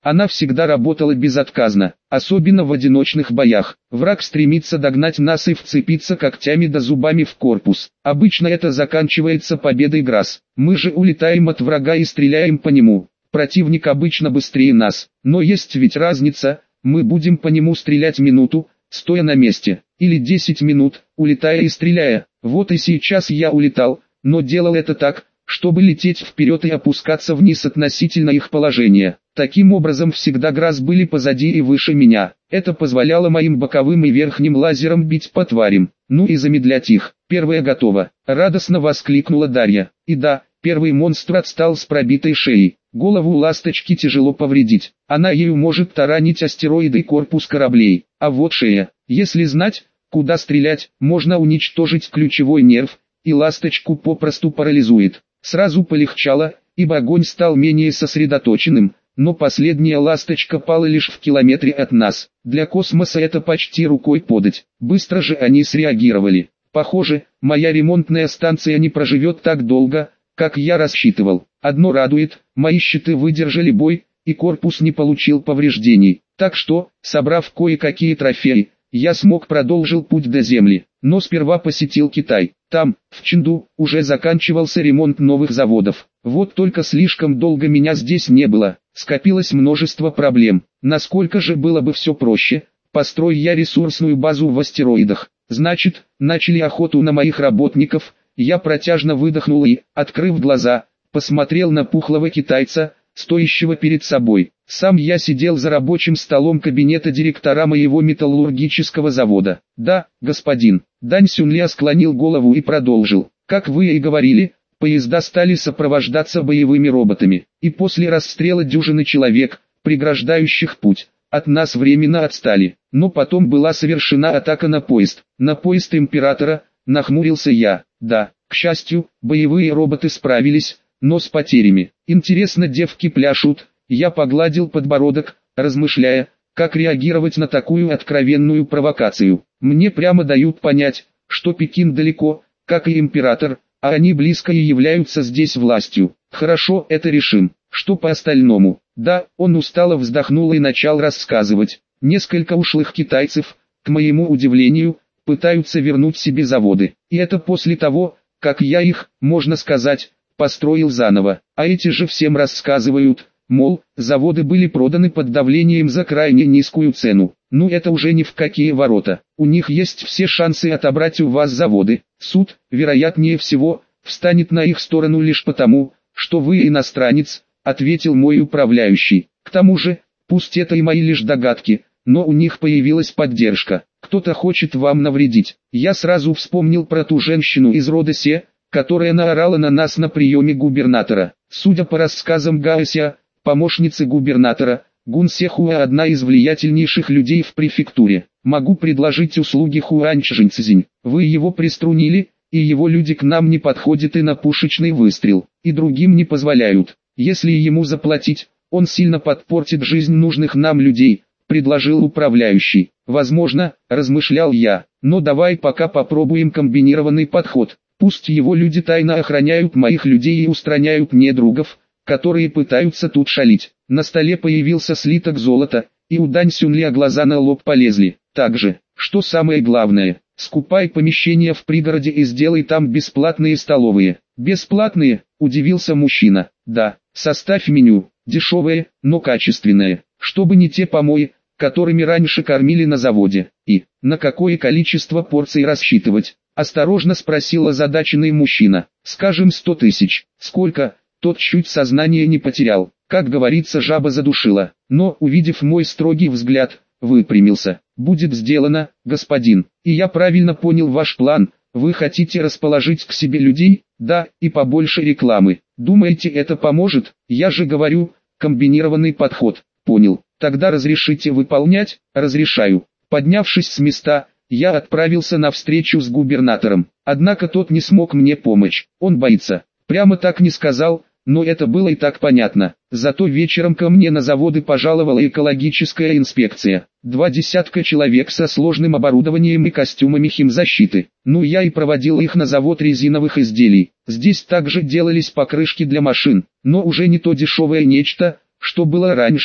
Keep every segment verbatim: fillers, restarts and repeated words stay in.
Она всегда работала безотказно, особенно в одиночных боях. Враг стремится догнать нас и вцепиться когтями да зубами в корпус. Обычно это заканчивается победой ГРАС. Мы же улетаем от врага и стреляем по нему. Противник обычно быстрее нас, но есть ведь разница, мы будем по нему стрелять минуту, стоя на месте, или десять минут, улетая и стреляя. Вот и сейчас я улетал, но делал это так, чтобы лететь вперед и опускаться вниз относительно их положения. Таким образом всегда ГРАС были позади и выше меня. Это позволяло моим боковым и верхним лазерам бить по тварям, ну и замедлять их. Первое готово, радостно воскликнула Дарья. И да, первый монстр отстал с пробитой шеей. Голову ласточки тяжело повредить, она ею может таранить астероиды и корпус кораблей. А вот шея, если знать, куда стрелять, можно уничтожить ключевой нерв, и ласточку попросту парализует. Сразу полегчало, ибо огонь стал менее сосредоточенным, но последняя ласточка пала лишь в километре от нас. Для космоса это почти рукой подать. Быстро же они среагировали. Похоже, моя ремонтная станция не проживет так долго, как я рассчитывал. Одно радует, мои щиты выдержали бой, и корпус не получил повреждений. Так что, собрав кое-какие трофеи, я смог продолжил путь до Земли. Но сперва посетил Китай. Там, в Чэнду, уже заканчивался ремонт новых заводов. Вот только слишком долго меня здесь не было, скопилось множество проблем. Насколько же было бы все проще, построй я ресурсную базу в астероидах. Значит, начали охоту на моих работников. Я протяжно выдохнул и, открыв глаза, посмотрел на пухлого китайца, стоящего перед собой. Сам я сидел за рабочим столом кабинета директора моего металлургического завода. «Да, господин». Дань Сюнля склонил голову и продолжил. «Как вы и говорили, поезда стали сопровождаться боевыми роботами, и после расстрела дюжины человек, преграждающих путь, от нас временно отстали. Но потом была совершена атака на поезд. На поезд императора, нахмурился я. Да, к счастью, боевые роботы справились, но с потерями. Интересно, девки пляшут». Я погладил подбородок, размышляя, как реагировать на такую откровенную провокацию. Мне прямо дают понять, что Пекин далеко, как и император, а они близко и являются здесь властью. Хорошо, это решим. Что по остальному? Да, он устало вздохнул и начал рассказывать. Несколько ушлых китайцев, к моему удивлению, пытаются вернуть себе заводы. И это после того, как я их, можно сказать, построил заново. А эти же всем рассказывают, мол, заводы были проданы под давлением за крайне низкую цену. Ну это уже ни в какие ворота. У них есть все шансы отобрать у вас заводы. Суд, вероятнее всего, встанет на их сторону лишь потому, что вы иностранец, ответил мой управляющий. К тому же, пусть это и мои лишь догадки, но у них появилась поддержка. Кто-то хочет вам навредить. Я сразу вспомнил про ту женщину из рода Се, которая наорала на нас на приеме губернатора. Судя по рассказам Гаося, помощницы губернатора, Гун Сехуа одна из влиятельнейших людей в префектуре. Могу предложить услуги Хуанчжэньцзинь. Вы его приструнили, и его люди к нам не подходят и на пушечный выстрел, и другим не позволяют. Если ему заплатить, он сильно подпортит жизнь нужных нам людей, предложил управляющий. Возможно, размышлял я, но давай пока попробуем комбинированный подход. Пусть его люди тайно охраняют моих людей и устраняют недругов, которые пытаются тут шалить. На столе появился слиток золота, и у Дань Сюнля глаза на лоб полезли. Также, что самое главное, скупай помещение в пригороде и сделай там бесплатные столовые. Бесплатные? Удивился мужчина. Да, составь меню, дешевое, но качественное, чтобы не те помои, которыми раньше кормили на заводе. И, на какое количество порций рассчитывать? Осторожно спросил озадаченный мужчина. Скажем сто тысяч. Сколько? Тот чуть сознание не потерял. Как говорится, жаба задушила. Но, увидев мой строгий взгляд, выпрямился. Будет сделано, господин. И я правильно понял ваш план. Вы хотите расположить к себе людей? Да, и побольше рекламы. Думаете, это поможет? Я же говорю, комбинированный подход. Понял. Тогда разрешите выполнять? Разрешаю. Поднявшись с места, я отправился на встречу с губернатором. Однако тот не смог мне помочь. Он боится. Прямо так не сказал, но это было и так понятно. Зато вечером ко мне на заводы пожаловала экологическая инспекция. Два десятка человек со сложным оборудованием и костюмами химзащиты. Ну я и проводил их на завод резиновых изделий. Здесь также делались покрышки для машин, но уже не то дешевое нечто, что было раньше,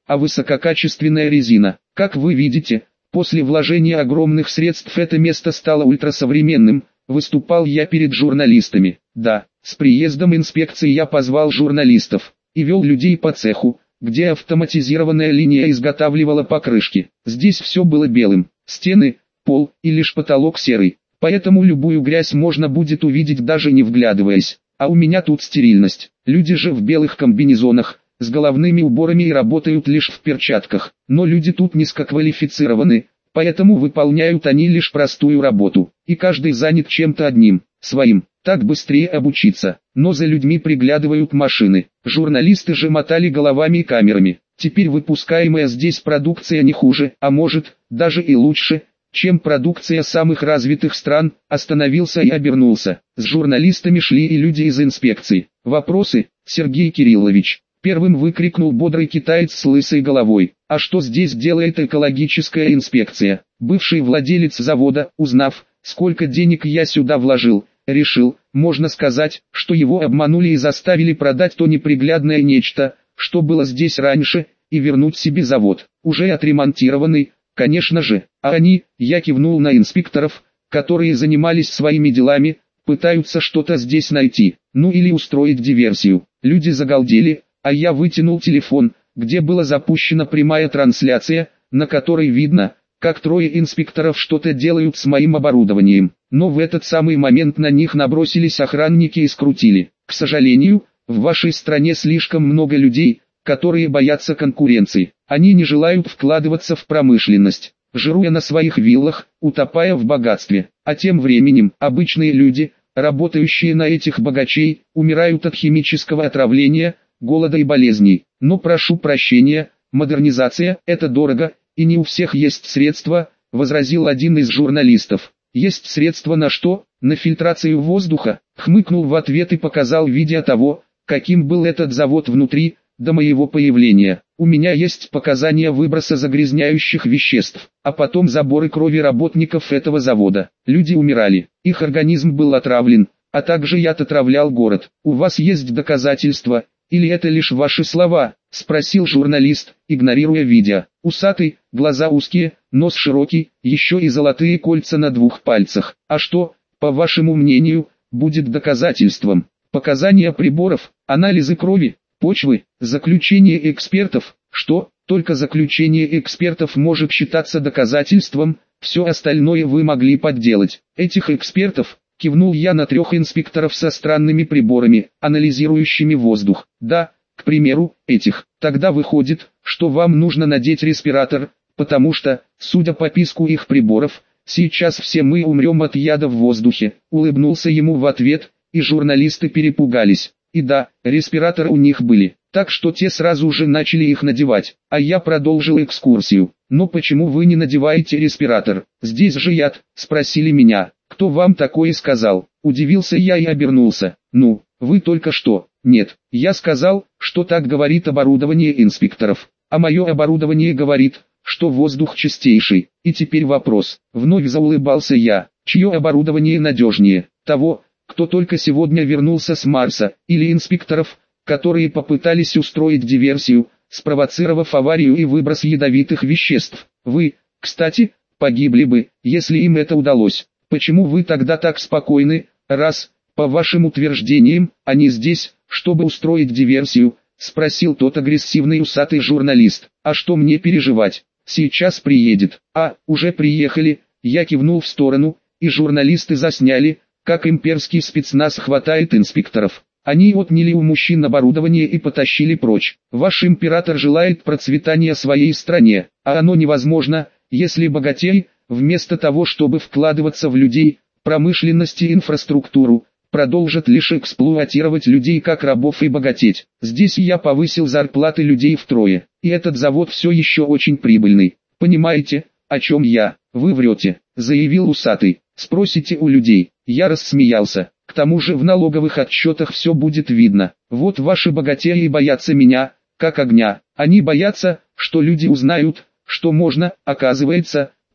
а высококачественная резина. Как вы видите, после вложения огромных средств это место стало ультрасовременным, выступал я перед журналистами. Да, с приездом инспекции я позвал журналистов и вел людей по цеху, где автоматизированная линия изготавливала покрышки. Здесь все было белым, стены, пол и лишь потолок серый, поэтому любую грязь можно будет увидеть даже не вглядываясь. А у меня тут стерильность. Люди же в белых комбинезонах, с головными уборами и работают лишь в перчатках. Но люди тут низкоквалифицированы, поэтому выполняют они лишь простую работу. И каждый занят чем-то одним, своим. Так быстрее обучиться. Но за людьми приглядывают машины. Журналисты же мотали головами и камерами. Теперь выпускаемая здесь продукция не хуже, а может, даже и лучше, чем продукция самых развитых стран. Остановился и обернулся. С журналистами шли и люди из инспекции. Вопросы, Сергей Кириллович? Первым выкрикнул бодрый китаец с лысой головой. А что здесь делает экологическая инспекция? Бывший владелец завода, узнав, сколько денег я сюда вложил, решил, можно сказать, что его обманули и заставили продать то неприглядное нечто, что было здесь раньше, и вернуть себе завод, уже отремонтированный, конечно же. А они, я кивнул на инспекторов, которые занимались своими делами, пытаются что-то здесь найти, ну или устроить диверсию. Люди загалдели, а я вытянул телефон, где была запущена прямая трансляция, на которой видно, как трое инспекторов что-то делают с моим оборудованием. Но в этот самый момент на них набросились охранники и скрутили. К сожалению, в вашей стране слишком много людей, которые боятся конкуренции. Они не желают вкладываться в промышленность, жируя на своих виллах, утопая в богатстве. А тем временем обычные люди, работающие на этих богачей, умирают от химического отравления, голода и болезней. Но прошу прощения, модернизация – это дорого, и не у всех есть средства, возразил один из журналистов. Есть средства на что? На фильтрацию воздуха, хмыкнул в ответ и показал видео того, каким был этот завод внутри, до моего появления. У меня есть показания выброса загрязняющих веществ, а потом заборы крови работников этого завода. Люди умирали, их организм был отравлен, а также яд отравлял город. У вас есть доказательства, или это лишь ваши слова? Спросил журналист, игнорируя видео. Усатый, глаза узкие, нос широкий, еще и золотые кольца на двух пальцах. А что, по вашему мнению, будет доказательством? Показания приборов, анализы крови, почвы, заключение экспертов. Что, только заключение экспертов может считаться доказательством, все остальное вы могли подделать. Этих экспертов, кивнул я на трех инспекторов со странными приборами, анализирующими воздух. Да, к примеру, этих. Тогда выходит, что вам нужно надеть респиратор, потому что, судя по писку их приборов, сейчас все мы умрем от яда в воздухе. Улыбнулся ему в ответ, и журналисты перепугались. И да, респираторы у них были, так что те сразу же начали их надевать, а я продолжил экскурсию. Но почему вы не надеваете респиратор? Здесь же яд, спросили меня. Кто вам такое сказал? Удивился я и обернулся. Ну, вы только что. Нет, я сказал, что так говорит оборудование инспекторов. А мое оборудование говорит, что воздух чистейший. И теперь вопрос. Вновь заулыбался я. Чье оборудование надежнее? Того, кто только сегодня вернулся с Марса, или инспекторов, которые попытались устроить диверсию, спровоцировав аварию и выброс ядовитых веществ? Вы, кстати, погибли бы, если им это удалось. Почему вы тогда так спокойны, раз, по вашим утверждениям, они здесь, чтобы устроить диверсию? Спросил тот агрессивный усатый журналист. А что мне переживать? Сейчас приедет. А, уже приехали. Я кивнул в сторону, и журналисты засняли, как имперский спецназ хватает инспекторов. Они отняли у мужчин оборудование и потащили прочь. Ваш император желает процветания своей стране, а оно невозможно, если богатей, вместо того чтобы вкладываться в людей, промышленность и инфраструктуру, продолжат лишь эксплуатировать людей как рабов и богатеть. Здесь я повысил зарплаты людей втрое, и этот завод все еще очень прибыльный. Понимаете, о чем я? Вы врете, заявил усатый. Спросите у людей. Я рассмеялся. К тому же в налоговых отчетах все будет видно. Вот ваши богатеи боятся меня, как огня. Они боятся, что люди узнают, что можно, оказывается,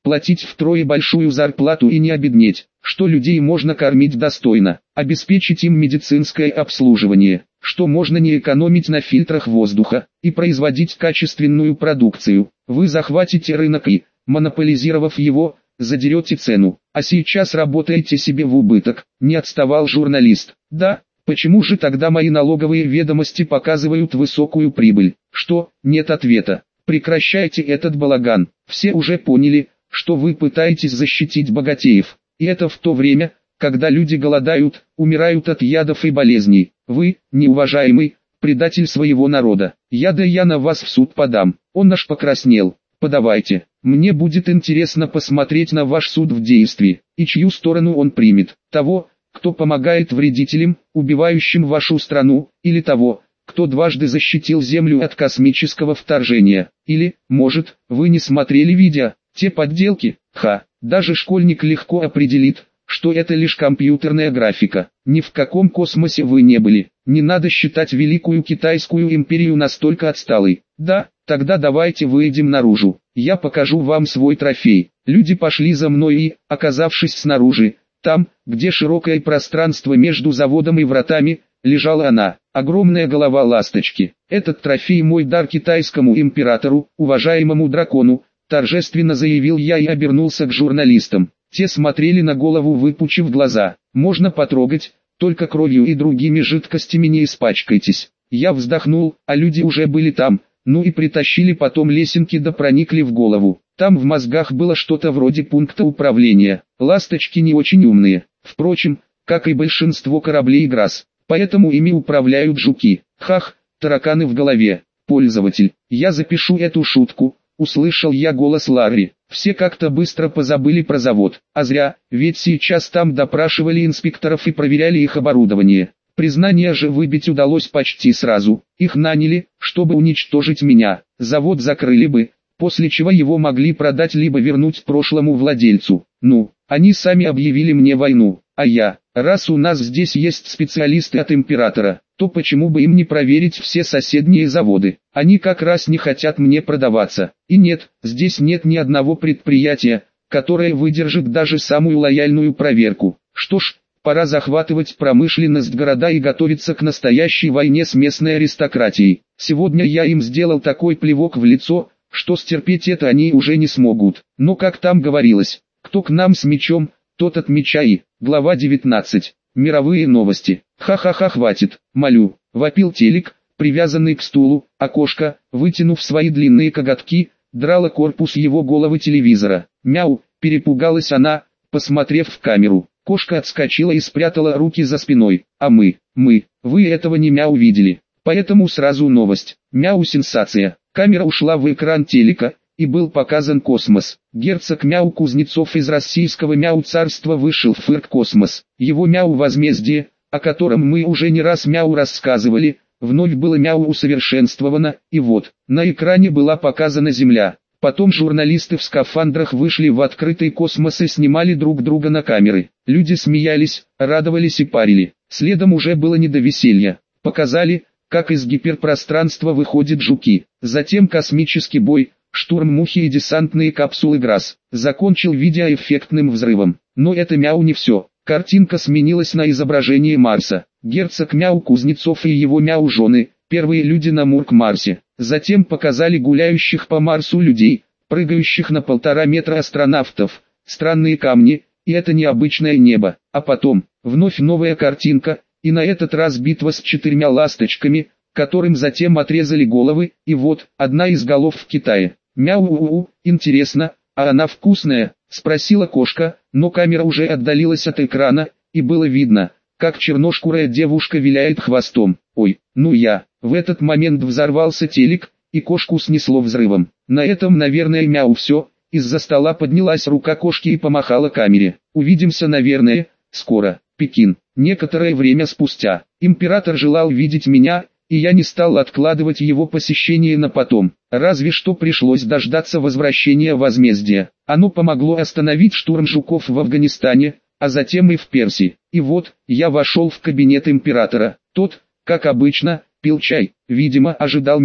платить втрое большую зарплату и не обеднеть, что людей можно кормить достойно, обеспечить им медицинское обслуживание, что можно не экономить на фильтрах воздуха, и производить качественную продукцию. Вы захватите рынок и, монополизировав его, задерете цену, а сейчас работаете себе в убыток, не отставал журналист. Да, почему же тогда мои налоговые ведомости показывают высокую прибыль? Что, нет ответа. Прекращайте этот балаган. Все уже поняли, что вы пытаетесь защитить богатеев. И это в то время, когда люди голодают, умирают от ядов и болезней. Вы, неуважаемый, предатель своего народа. Я да я на вас в суд подам. Он аж покраснел. Подавайте. Мне будет интересно посмотреть на ваш суд в действии, и чью сторону он примет. Того, кто помогает вредителям, убивающим вашу страну, или того, кто дважды защитил Землю от космического вторжения. Или, может, вы не смотрели видео, те подделки? Ха, даже школьник легко определит, что это лишь компьютерная графика. Ни в каком космосе вы не были. Не надо считать Великую Китайскую империю настолько отсталой. Да, тогда давайте выйдем наружу. Я покажу вам свой трофей. Люди пошли за мной и, оказавшись снаружи, там, где широкое пространство между заводом и вратами, лежала она, огромная голова ласточки. Этот трофей мой дар китайскому императору, уважаемому дракону, торжественно заявил я и обернулся к журналистам. Те смотрели на голову, выпучив глаза. Можно потрогать, только кровью и другими жидкостями не испачкайтесь. Я вздохнул, а люди уже были там, ну и притащили потом лесенки да проникли в голову. Там в мозгах было что-то вроде пункта управления. Ласточки не очень умные, впрочем, как и большинство кораблей ГРАС, поэтому ими управляют жуки. Хах, тараканы в голове. Пользователь, я запишу эту шутку. Услышал я голос Ларри. Все как-то быстро позабыли про завод. А зря, ведь сейчас там допрашивали инспекторов и проверяли их оборудование. Признание же выбить удалось почти сразу. Их наняли, чтобы уничтожить меня. Завод закрыли бы, после чего его могли продать либо вернуть прошлому владельцу. Ну, они сами объявили мне войну. А я, раз у нас здесь есть специалисты от императора, то почему бы им не проверить все соседние заводы? Они как раз не хотят мне продаваться. И нет, здесь нет ни одного предприятия, которое выдержит даже самую лояльную проверку. Что ж, пора захватывать промышленность города и готовиться к настоящей войне с местной аристократией. Сегодня я им сделал такой плевок в лицо, что стерпеть это они уже не смогут. Но как там говорилось, кто к нам с мечом, тот от меча и... Глава девятнадцать. Мировые новости. Ха-ха-ха, хватит, молю, вопил телек, привязанный к стулу, а кошка, вытянув свои длинные коготки, драла корпус его головы телевизора. Мяу, перепугалась она, посмотрев в камеру. Кошка отскочила и спрятала руки за спиной. А мы, мы, вы этого не мяу видели. Поэтому сразу новость. Мяу сенсация. Камера ушла в экран телека, и был показан космос. Герцог Мяу Кузнецов из российского Мяу-царства вышел в Фырк Космос. Его Мяу-возмездие, о котором мы уже не раз Мяу рассказывали, вновь было Мяу усовершенствовано, и вот, на экране была показана Земля. Потом журналисты в скафандрах вышли в открытый космос и снимали друг друга на камеры. Люди смеялись, радовались и парили. Следом уже было не до веселья. Показали, как из гиперпространства выходят жуки. Затем космический бой, штурм Мухи и десантные капсулы ГРАС. Закончил видео эффектным взрывом. Но это Мяу не все. Картинка сменилась на изображение Марса. Герцог Мяу Кузнецов и его Мяу-жены, первые люди на Мурк-Марсе. Затем показали гуляющих по Марсу людей, прыгающих на полтора метра астронавтов, странные камни, и это необычное небо. А потом, вновь новая картинка, и на этот раз битва с четырьмя ласточками, которым затем отрезали головы, и вот, одна из голов в Китае. Мяу-у-у, интересно, а она вкусная? Спросила кошка, но камера уже отдалилась от экрана, и было видно, как черношкурая девушка виляет хвостом. Ой, ну я, в этот момент взорвался телек, и кошку снесло взрывом. На этом, наверное, Мяу все, из-за стола поднялась рука кошки и помахала камере. Увидимся, наверное, скоро. Пекин. Некоторое время спустя, император желал видеть меня, и я не стал откладывать его посещение на потом. Разве что пришлось дождаться возвращения возмездия. Оно помогло остановить штурм жуков в Афганистане, а затем и в Персии. И вот, я вошел в кабинет императора. Тот, как обычно, пил чай, видимо, ожидал меня.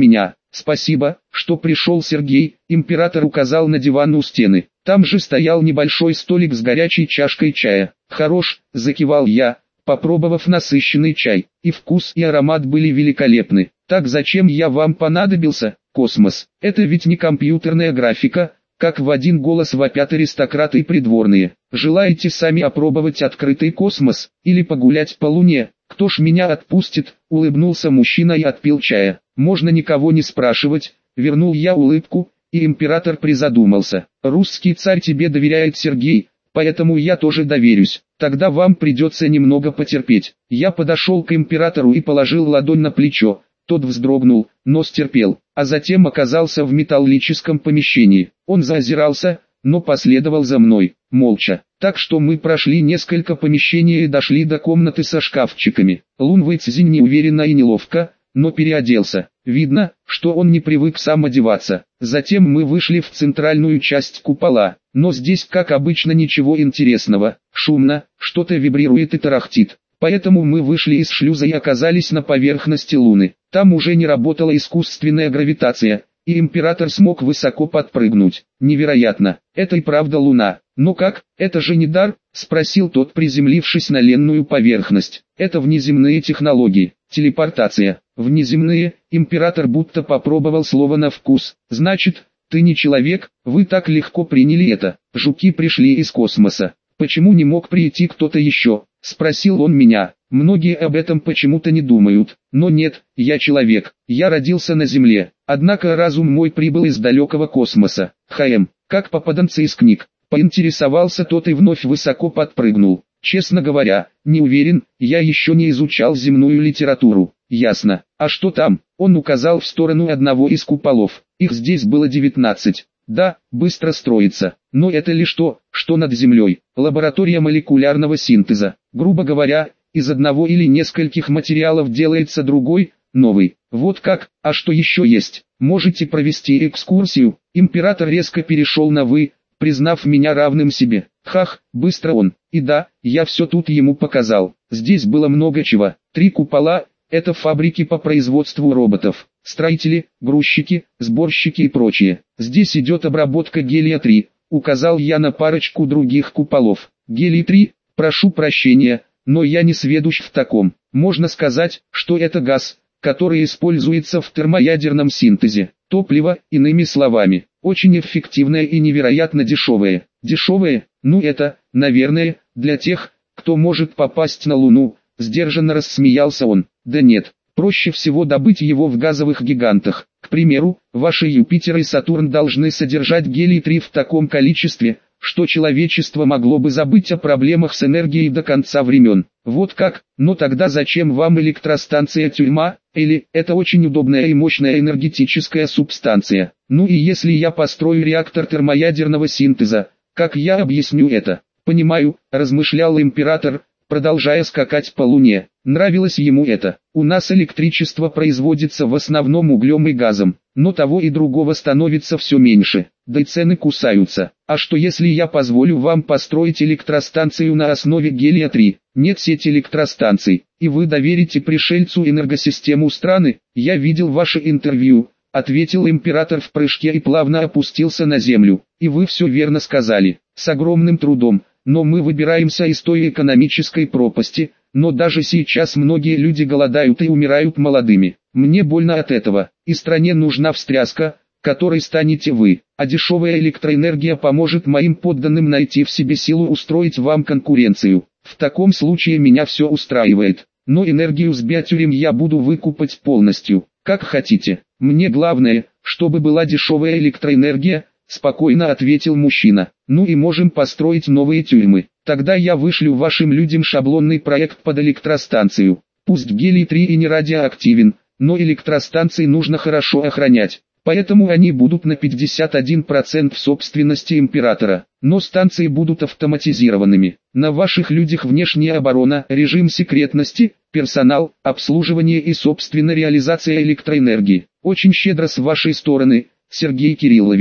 Спасибо, что пришел, Сергей. Император указал на диван у стены. Там же стоял небольшой столик с горячей чашкой чая. Хорош, закивал я, попробовав насыщенный чай. И вкус, и аромат были великолепны. Так зачем я вам понадобился? Космос. Это ведь не компьютерная графика, как в один голос вопят аристократы и придворные. Желаете сами опробовать открытый космос, или погулять по Луне? Кто ж меня отпустит? Улыбнулся мужчина и отпил чая. Можно никого не спрашивать, вернул я улыбку, и император призадумался. Русский царь тебе доверяет, Сергей, поэтому я тоже доверюсь. Тогда вам придется немного потерпеть. Я подошел к императору и положил ладонь на плечо. Тот вздрогнул, но стерпел, а затем оказался в металлическом помещении. Он заозирался, но последовал за мной, молча. Так что мы прошли несколько помещений и дошли до комнаты со шкафчиками. Лун Вэйцзинь неуверенно и неловко, но переоделся. Видно, что он не привык сам одеваться. Затем мы вышли в центральную часть купола. Но здесь, как обычно, ничего интересного. Шумно, что-то вибрирует и тарахтит. Поэтому мы вышли из шлюза и оказались на поверхности Луны. Там уже не работала искусственная гравитация, и император смог высоко подпрыгнуть. Невероятно, это и правда Луна. Но как, это же не дар? Спросил тот, приземлившись на ленную поверхность. Это внеземные технологии, телепортация. Внеземные, император будто попробовал слово на вкус. Значит, ты не человек, вы так легко приняли это. Жуки пришли из космоса. Почему не мог прийти кто-то еще? Спросил он меня. Многие об этом почему-то не думают. Но нет, я человек. Я родился на Земле. Однако разум мой прибыл из далекого космоса. Хм, как попаданцы из книг. Поинтересовался тот и вновь высоко подпрыгнул. Честно говоря, не уверен, я еще не изучал земную литературу. Ясно. А что там? Он указал в сторону одного из куполов. Их здесь было девятнадцать. Да, быстро строится. Но это лишь то, что над землей. Лаборатория молекулярного синтеза. Грубо говоря, из одного или нескольких материалов делается другой, новый. Вот как, а что еще есть? Можете провести экскурсию? Император резко перешел на «вы», признав меня равным себе. Хах, быстро он. И да, я все тут ему показал. Здесь было много чего. Три купола – это фабрики по производству роботов. Строители, грузчики, сборщики и прочее. Здесь идет обработка гелия три, указал я на парочку других куполов. Гелий три, прошу прощения, но я не сведущ в таком. Можно сказать, что это газ, который используется в термоядерном синтезе. Топливо, иными словами, очень эффективное и невероятно дешевое. Дешевое, ну это, наверное, для тех, кто может попасть на Луну, сдержанно рассмеялся он. Да нет. Проще всего добыть его в газовых гигантах. К примеру, ваши Юпитер и Сатурн должны содержать гелий три в таком количестве, что человечество могло бы забыть о проблемах с энергией до конца времен. Вот как, но тогда зачем вам электростанция-тюрьма, или это очень удобная и мощная энергетическая субстанция? Ну и если я построю реактор термоядерного синтеза, как я объясню это? Понимаю, размышлял император, продолжая скакать по Луне. Нравилось ему это. У нас электричество производится в основном углем и газом, но того и другого становится все меньше, да и цены кусаются. А что если я позволю вам построить электростанцию на основе гелия три? Нет сети электростанций, и вы доверите пришельцу энергосистему страны? Я видел ваше интервью, ответил император в прыжке и плавно опустился на землю. И вы все верно сказали, с огромным трудом. Но мы выбираемся из той экономической пропасти, но даже сейчас многие люди голодают и умирают молодыми. Мне больно от этого, и стране нужна встряска, которой станете вы, а дешевая электроэнергия поможет моим подданным найти в себе силу устроить вам конкуренцию. В таком случае меня все устраивает, но энергию с биотюрем я буду выкупать полностью, как хотите. Мне главное, чтобы была дешевая электроэнергия, спокойно ответил мужчина. Ну и можем построить новые тюрьмы. Тогда я вышлю вашим людям шаблонный проект под электростанцию. Пусть гелий три и не радиоактивен, но электростанции нужно хорошо охранять. Поэтому они будут на пятьдесят один процент в собственности императора. Но станции будут автоматизированными. На ваших людях внешняя оборона, режим секретности, персонал, обслуживание и собственная реализация электроэнергии. Очень щедро с вашей стороны, Сергей Кириллович.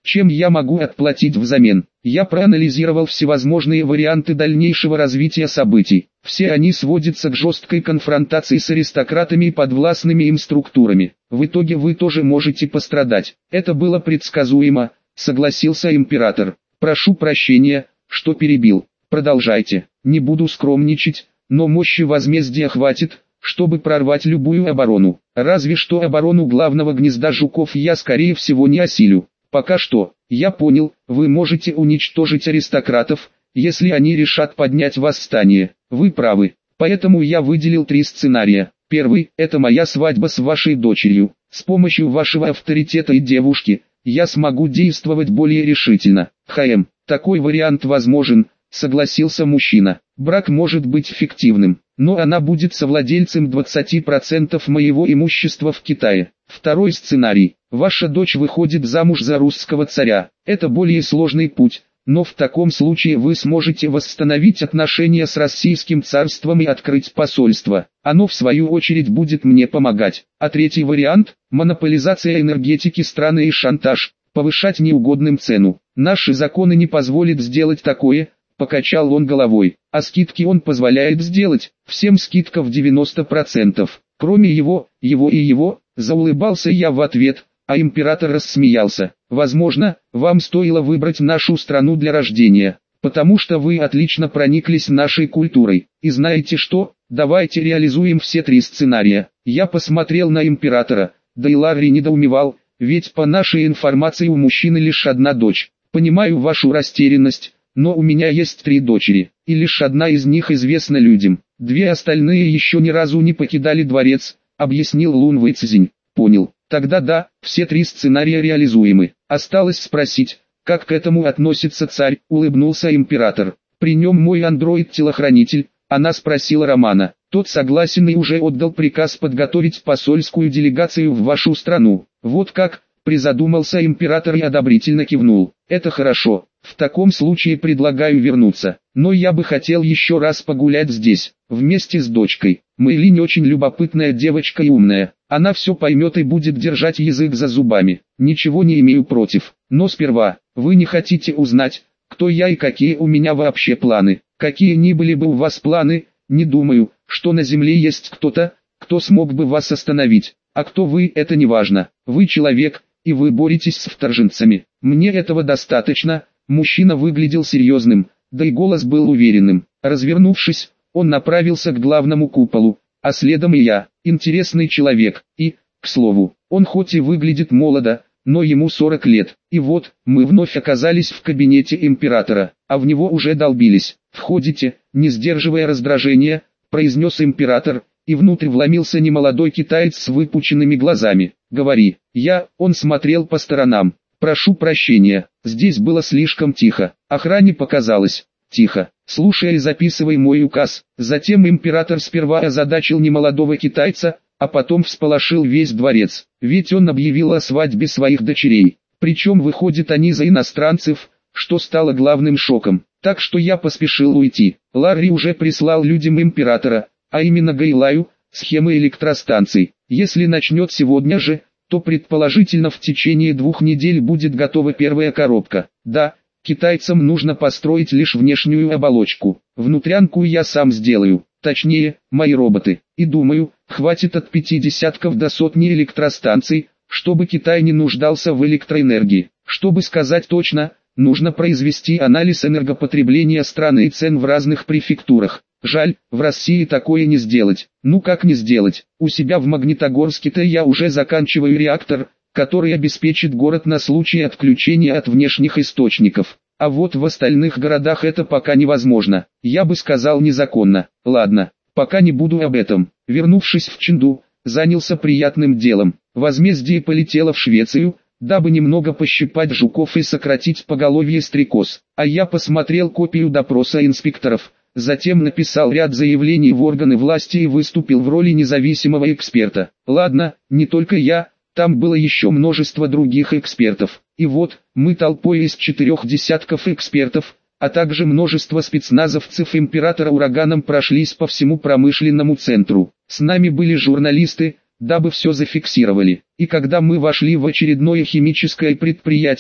Чем я могу отплатить взамен? Я проанализировал всевозможные варианты дальнейшего развития событий. Все они сводятся к жесткой конфронтации с аристократами и подвластными им структурами. В итоге вы тоже можете пострадать. Это было предсказуемо, согласился император. Прошу прощения, что перебил. Продолжайте. Не буду скромничать, но мощи возмездия хватит, чтобы прорвать любую оборону. Разве что оборону главного гнезда жуков я скорее всего не осилю. Пока что, я понял, вы можете уничтожить аристократов, если они решат поднять восстание. Вы правы, поэтому я выделил три сценария. Первый – это моя свадьба с вашей дочерью. С помощью вашего авторитета и девушки, я смогу действовать более решительно. ХМ, такой вариант возможен, согласился мужчина. Брак может быть фиктивным, но она будет совладельцем двадцати процентов моего имущества в Китае. Второй сценарий. Ваша дочь выходит замуж за русского царя. Это более сложный путь, но в таком случае вы сможете восстановить отношения с российским царством и открыть посольство. Оно в свою очередь будет мне помогать. А третий вариант – монополизация энергетики страны и шантаж, повышать неугодным цену. Наши законы не позволят сделать такое, покачал он головой. А скидки он позволяет сделать, всем скидка в девяносто процентов. Кроме его, его и его, заулыбался я в ответ, а император рассмеялся. Возможно, вам стоило выбрать нашу страну для рождения, потому что вы отлично прониклись нашей культурой. И знаете что, давайте реализуем все три сценария. Я посмотрел на императора, да и Ларри недоумевал, ведь по нашей информации у мужчины лишь одна дочь. Понимаю вашу растерянность, но у меня есть три дочери, и лишь одна из них известна людям. Две остальные еще ни разу не покидали дворец, объяснил Лун Вэйцзинь. Понял. Тогда да, все три сценария реализуемы. Осталось спросить, как к этому относится царь, улыбнулся император. При нем мой андроид-телохранитель, она спросила Романа. Тот согласен и уже отдал приказ подготовить посольскую делегацию в вашу страну. Вот как, призадумался император и одобрительно кивнул. Это хорошо. В таком случае предлагаю вернуться, но я бы хотел еще раз погулять здесь, вместе с дочкой. Мэйлинь очень любопытная девочка и умная, она все поймет и будет держать язык за зубами. Ничего не имею против, но сперва, вы не хотите узнать, кто я и какие у меня вообще планы? Какие ни были бы у вас планы, не думаю, что на земле есть кто-то, кто смог бы вас остановить. А кто вы, это не важно. Вы человек, и вы боретесь с вторженцами. Мне этого достаточно. Мужчина выглядел серьезным, да и голос был уверенным. Развернувшись, он направился к главному куполу, а следом и я. Интересный человек, и, к слову, он хоть и выглядит молодо, но ему сорок лет. И вот, мы вновь оказались в кабинете императора, а в него уже долбились. «Входите», не сдерживая раздражения, произнес император, и внутрь вломился немолодой китаец с выпученными глазами. «Говори». Я, он смотрел по сторонам. «Прошу прощения, здесь было слишком тихо». Охране показалось. «Тихо. Слушай и записывай мой указ». Затем император сперва озадачил немолодого китайца, а потом всполошил весь дворец. Ведь он объявил о свадьбе своих дочерей. Причем выходят они за иностранцев, что стало главным шоком. Так что я поспешил уйти. Ларри уже прислал людям императора, а именно Гайлаю, схемы электростанций. Если начнет сегодня же, то предположительно в течение двух недель будет готова первая коробка. Да, китайцам нужно построить лишь внешнюю оболочку. Внутрянку я сам сделаю, точнее, мои роботы. И думаю, хватит от пяти десятков до сотни электростанций, чтобы Китай не нуждался в электроэнергии. Чтобы сказать точно, нужно произвести анализ энергопотребления страны и цен в разных префектурах. Жаль, в России такое не сделать. Ну как не сделать? У себя в Магнитогорске-то я уже заканчиваю реактор, который обеспечит город на случай отключения от внешних источников. А вот в остальных городах это пока невозможно. Я бы сказал незаконно. Ладно, пока не буду об этом. Вернувшись в Чэнду, занялся приятным делом. Возмездие полетело в Швецию, дабы немного пощипать жуков и сократить поголовье стрекоз. А я посмотрел копию допроса инспекторов. Затем написал ряд заявлений в органы власти и выступил в роли независимого эксперта. Ладно, не только я, там было еще множество других экспертов. И вот, мы толпой из четырех десятков экспертов, а также множество спецназовцев императора ураганом прошлись по всему промышленному центру. С нами были журналисты, дабы все зафиксировали. И когда мы вошли в очередное химическое предприятие,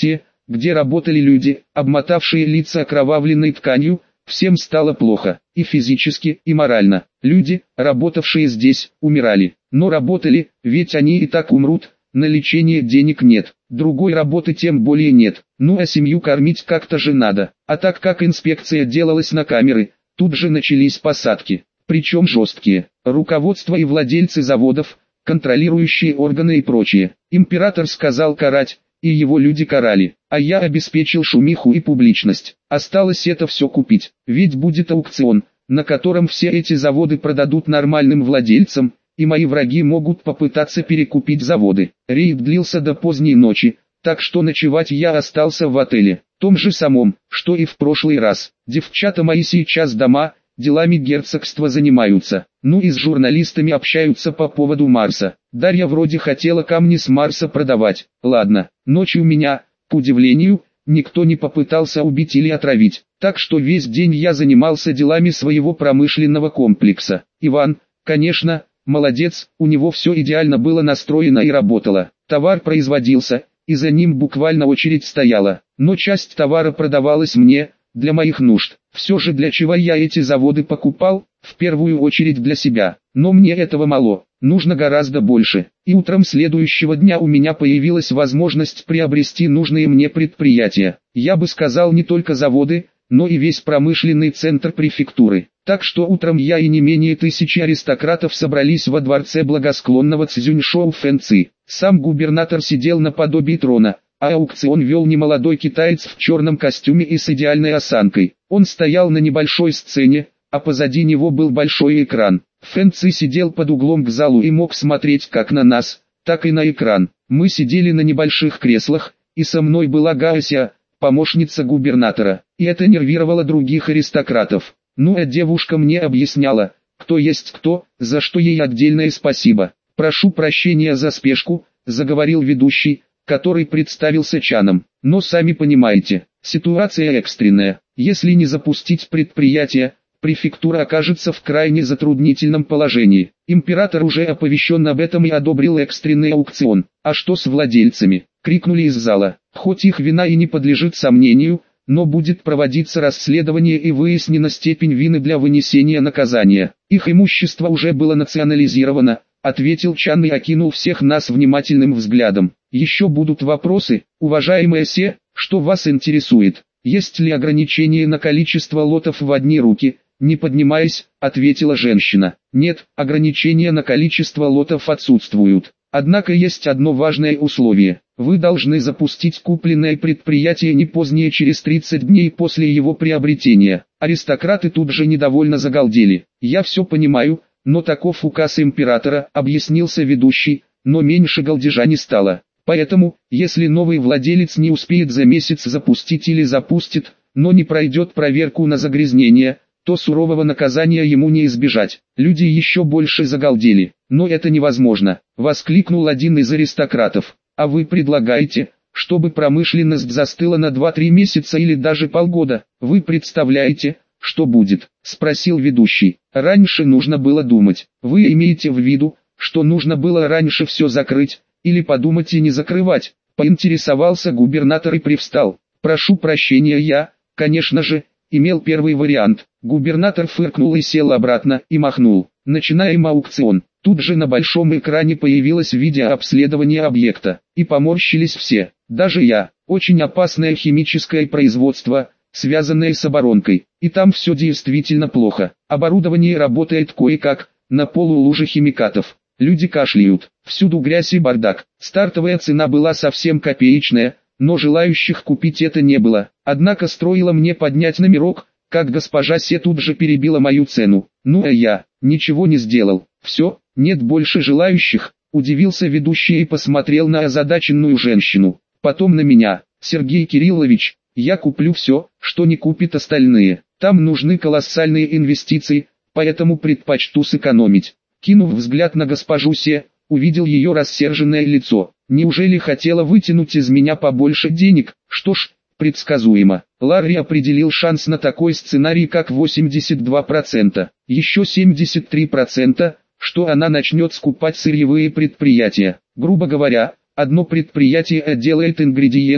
где работали люди, обмотавшие лица окровавленной тканью, всем стало плохо, и физически, и морально. Люди, работавшие здесь, умирали, но работали, ведь они и так умрут, на лечение денег нет, другой работы тем более нет, ну а семью кормить как-то же надо. А так как инспекция делалась на камеры, тут же начались посадки, причем жесткие. Руководство и владельцы заводов, контролирующие органы и прочее. Император сказал карать, и его люди карали, а я обеспечил шумиху и публичность. Осталось это все купить, ведь будет аукцион, на котором все эти заводы продадут нормальным владельцам, и мои враги могут попытаться перекупить заводы. Рейд длился до поздней ночи, так что ночевать я остался в отеле, том же самом, что и в прошлый раз. Девчата мои сейчас дома, делами герцогства занимаются, ну и с журналистами общаются по поводу Марса. Дарья вроде хотела камни с Марса продавать. Ладно, ночью меня, к удивлению, никто не попытался убить или отравить, так что весь день я занимался делами своего промышленного комплекса. Иван, конечно, молодец, у него все идеально было настроено и работало. Товар производился, и за ним буквально очередь стояла, но часть товара продавалась мне, для моих нужд. Все же для чего я эти заводы покупал? В первую очередь для себя. Но мне этого мало, нужно гораздо больше. И утром следующего дня у меня появилась возможность приобрести нужные мне предприятия. Я бы сказал не только заводы, но и весь промышленный центр префектуры. Так что утром я и не менее тысячи аристократов собрались во дворце благосклонного Цзюньшоу Фэнци. Сам губернатор сидел наподобие трона, а аукцион вел немолодой китаец в черном костюме и с идеальной осанкой. Он стоял на небольшой сцене, а позади него был большой экран. Фэнци сидел под углом к залу и мог смотреть как на нас, так и на экран. Мы сидели на небольших креслах, и со мной была Гаося, помощница губернатора, и это нервировало других аристократов. Ну а девушка мне объясняла, кто есть кто, за что ей отдельное спасибо. «Прошу прощения за спешку», — заговорил ведущий, который представился Чаном. «Но сами понимаете, ситуация экстренная. Если не запустить предприятие, префектура окажется в крайне затруднительном положении. Император уже оповещен об этом и одобрил экстренный аукцион. А что с владельцами?» — крикнули из зала. «Хоть их вина и не подлежит сомнению, но будет проводиться расследование и выяснена степень вины для вынесения наказания. Их имущество уже было национализировано», — ответил Чан и окинул всех нас внимательным взглядом. «Еще будут вопросы, уважаемая Се, что вас интересует? Есть ли ограничение на количество лотов в одни руки?» Не поднимаясь, ответила женщина. «Нет, ограничения на количество лотов отсутствуют. Однако есть одно важное условие. Вы должны запустить купленное предприятие не позднее через тридцать дней после его приобретения». Аристократы тут же недовольно загалдели. «Я все понимаю, но таков указ императора», — объяснился ведущий, но меньше галдежа не стало. «Поэтому, если новый владелец не успеет за месяц запустить или запустит, но не пройдет проверку на загрязнение, то сурового наказания ему не избежать». Люди еще больше загалдели. «Но это невозможно», — воскликнул один из аристократов. «А вы предлагаете, чтобы промышленность застыла на два-три месяца или даже полгода? Вы представляете, что будет?» — спросил ведущий. «Раньше нужно было думать. Вы имеете в виду, что нужно было раньше все закрыть, или подумать и не закрывать?» — поинтересовался губернатор и привстал. «Прошу прощения, я, конечно же, имел первый вариант». Губернатор фыркнул и сел обратно, и махнул. «Начинаем аукцион». Тут же на большом экране появилось видеообследование объекта, и поморщились все, даже я. Очень опасное химическое производство, связанное с оборонкой, и там все действительно плохо. Оборудование работает кое-как, на полу лужи химикатов. Люди кашляют, всюду грязь и бардак. Стартовая цена была совсем копеечная, но желающих купить это не было. Однако стоило мне поднять номерок, как госпожа Се тут же перебила мою цену. Ну а я, ничего не сделал. «Все, нет больше желающих», — удивился ведущий и посмотрел на озадаченную женщину. Потом на меня. «Сергей Кириллович, я куплю все, что не купят остальные. Там нужны колоссальные инвестиции, поэтому предпочту сэкономить». Кинув взгляд на госпожу Се, увидел ее рассерженное лицо. Неужели хотела вытянуть из меня побольше денег? Что ж, предсказуемо. Ларри определил шанс на такой сценарий как восемьдесят два процента. Еще семьдесят три процента, что она начнет скупать сырьевые предприятия. Грубо говоря, одно предприятие отделает ингредиент,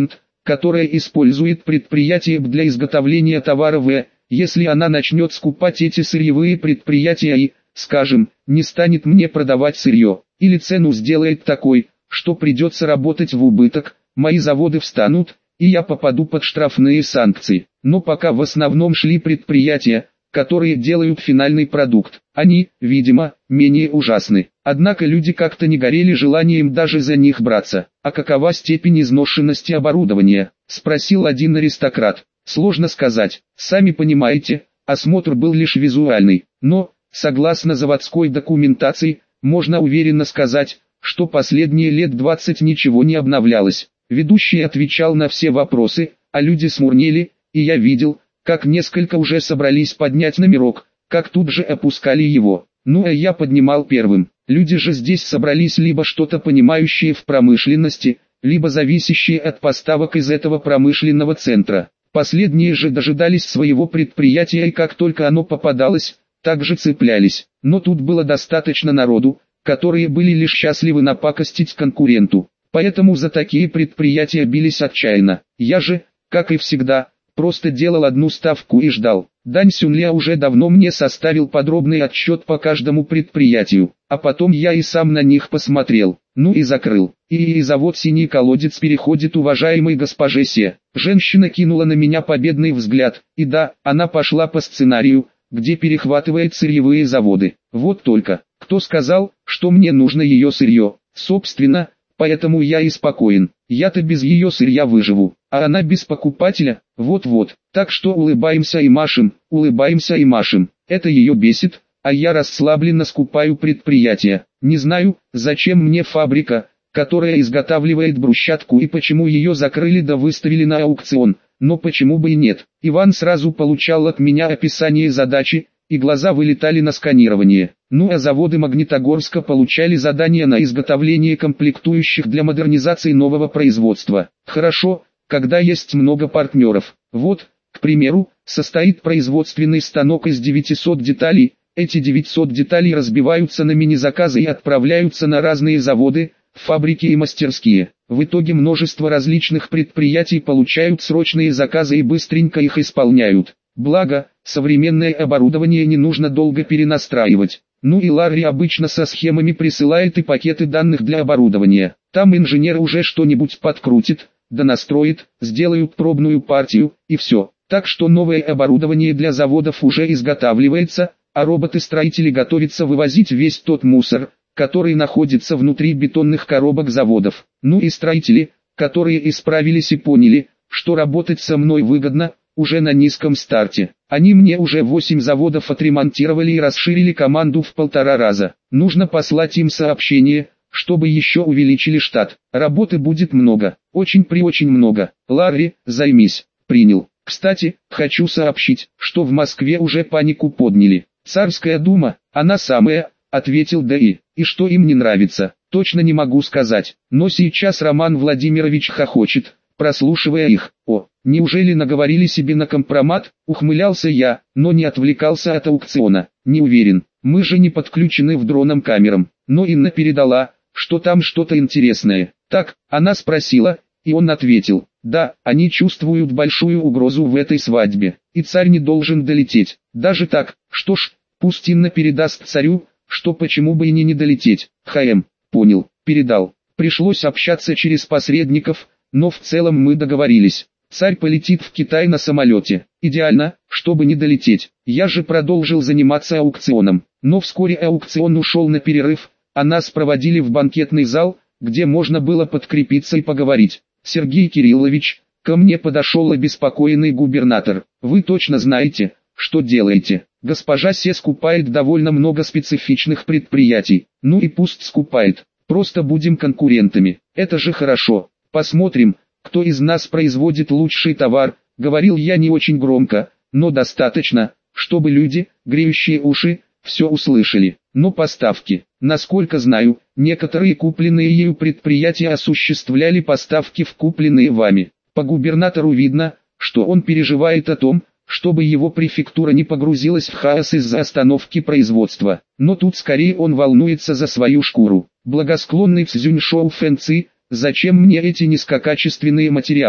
которое использует предприятие для изготовления товара В, если она начнет скупать эти сырьевые предприятия и, скажем, не станет мне продавать сырье, или цену сделает такой, что придется работать в убыток, мои заводы встанут, и я попаду под штрафные санкции. Но пока в основном шли предприятия, которые делают финальный продукт. Они, видимо, менее ужасны. Однако люди как-то не горели желанием даже за них браться. А какова степень изношенности оборудования? Спросил один аристократ. Сложно сказать. Сами понимаете, осмотр был лишь визуальный. Но, согласно заводской документации, можно уверенно сказать, что последние лет двадцать ничего не обновлялось. Ведущий отвечал на все вопросы, а люди смурнели, и я видел, как несколько уже собрались поднять номерок, как тут же опускали его. Ну а я поднимал первым. Люди же здесь собрались либо что-то понимающие в промышленности, либо зависящие от поставок из этого промышленного центра. Последние же дожидались своего предприятия и как только оно попадалось, так же цеплялись. Но тут было достаточно народу, которые были лишь счастливы напакостить конкуренту. Поэтому за такие предприятия бились отчаянно. Я же, как и всегда, просто делал одну ставку и ждал. Дань Сюнля уже давно мне составил подробный отчет по каждому предприятию, а потом я и сам на них посмотрел, ну и закрыл. И, и завод «Синий колодец» переходит уважаемой госпоже Се. Женщина кинула на меня победный взгляд, и да, она пошла по сценарию, где перехватывает сырьевые заводы. Вот только, кто сказал, что мне нужно ее сырье? Собственно, поэтому я и спокоен. Я-то без ее сырья выживу, а она без покупателя, вот-вот. Так что улыбаемся и машем, улыбаемся и машем. Это ее бесит, а я расслабленно скупаю предприятия. Не знаю, зачем мне фабрика, которая изготавливает брусчатку и почему ее закрыли да выставили на аукцион, но почему бы и нет. Иван сразу получал от меня описание задачи, и глаза вылетали на сканирование. Ну а заводы Магнитогорска получали задания на изготовление комплектующих для модернизации нового производства. Хорошо, когда есть много партнеров. Вот, к примеру, состоит производственный станок из девятисот деталей, эти девятьсот деталей разбиваются на мини-заказы и отправляются на разные заводы, фабрики и мастерские. В итоге множество различных предприятий получают срочные заказы и быстренько их исполняют. Благо, современное оборудование не нужно долго перенастраивать. Ну и Ларри обычно со схемами присылает и пакеты данных для оборудования. Там инженер уже что-нибудь подкрутит, да настроит, сделают пробную партию, и все. Так что новое оборудование для заводов уже изготавливается, а роботы-строители готовятся вывозить весь тот мусор, который находится внутри бетонных коробок заводов. Ну и строители, которые исправились и поняли, что работать со мной выгодно, уже на низком старте. Они мне уже восемь заводов отремонтировали и расширили команду в полтора раза. Нужно послать им сообщение, чтобы еще увеличили штат. Работы будет много, очень-преочень много. Ларри, займись. Принял. Кстати, хочу сообщить, что в Москве уже панику подняли. Царская дума, она самая, ответил ДАИ. И что им не нравится, точно не могу сказать. Но сейчас Роман Владимирович хохочет, прослушивая их. О, неужели наговорили себе на компромат? Ухмылялся я, но не отвлекался от аукциона. Не уверен, мы же не подключены в дроном камерам. Но Инна передала, что там что-то интересное. Так, она спросила, и он ответил. Да, они чувствуют большую угрозу в этой свадьбе, и царь не должен долететь. Даже так, что ж, пусть Инна передаст царю, что почему бы и не не долететь. ХМ, понял, передал. Пришлось общаться через посредников, но в целом мы договорились. Царь полетит в Китай на самолете. Идеально, чтобы не долететь. Я же продолжил заниматься аукционом. Но вскоре аукцион ушел на перерыв, а нас проводили в банкетный зал, где можно было подкрепиться и поговорить. Сергей Кириллович, ко мне подошел обеспокоенный губернатор. Вы точно знаете, что делаете. Госпожа Се скупает довольно много специфичных предприятий. Ну и пусть скупает. Просто будем конкурентами. Это же хорошо. Посмотрим, кто из нас производит лучший товар. Говорил я не очень громко, но достаточно, чтобы люди, греющие уши, все услышали. Но поставки, насколько знаю, некоторые купленные ею предприятия осуществляли поставки в купленные вами. По губернатору видно, что он переживает о том, чтобы его префектура не погрузилась в хаос из-за остановки производства. Но тут скорее он волнуется за свою шкуру. Благосклонный Цзюньшоу Фэнци, зачем мне эти низкокачественные материалы?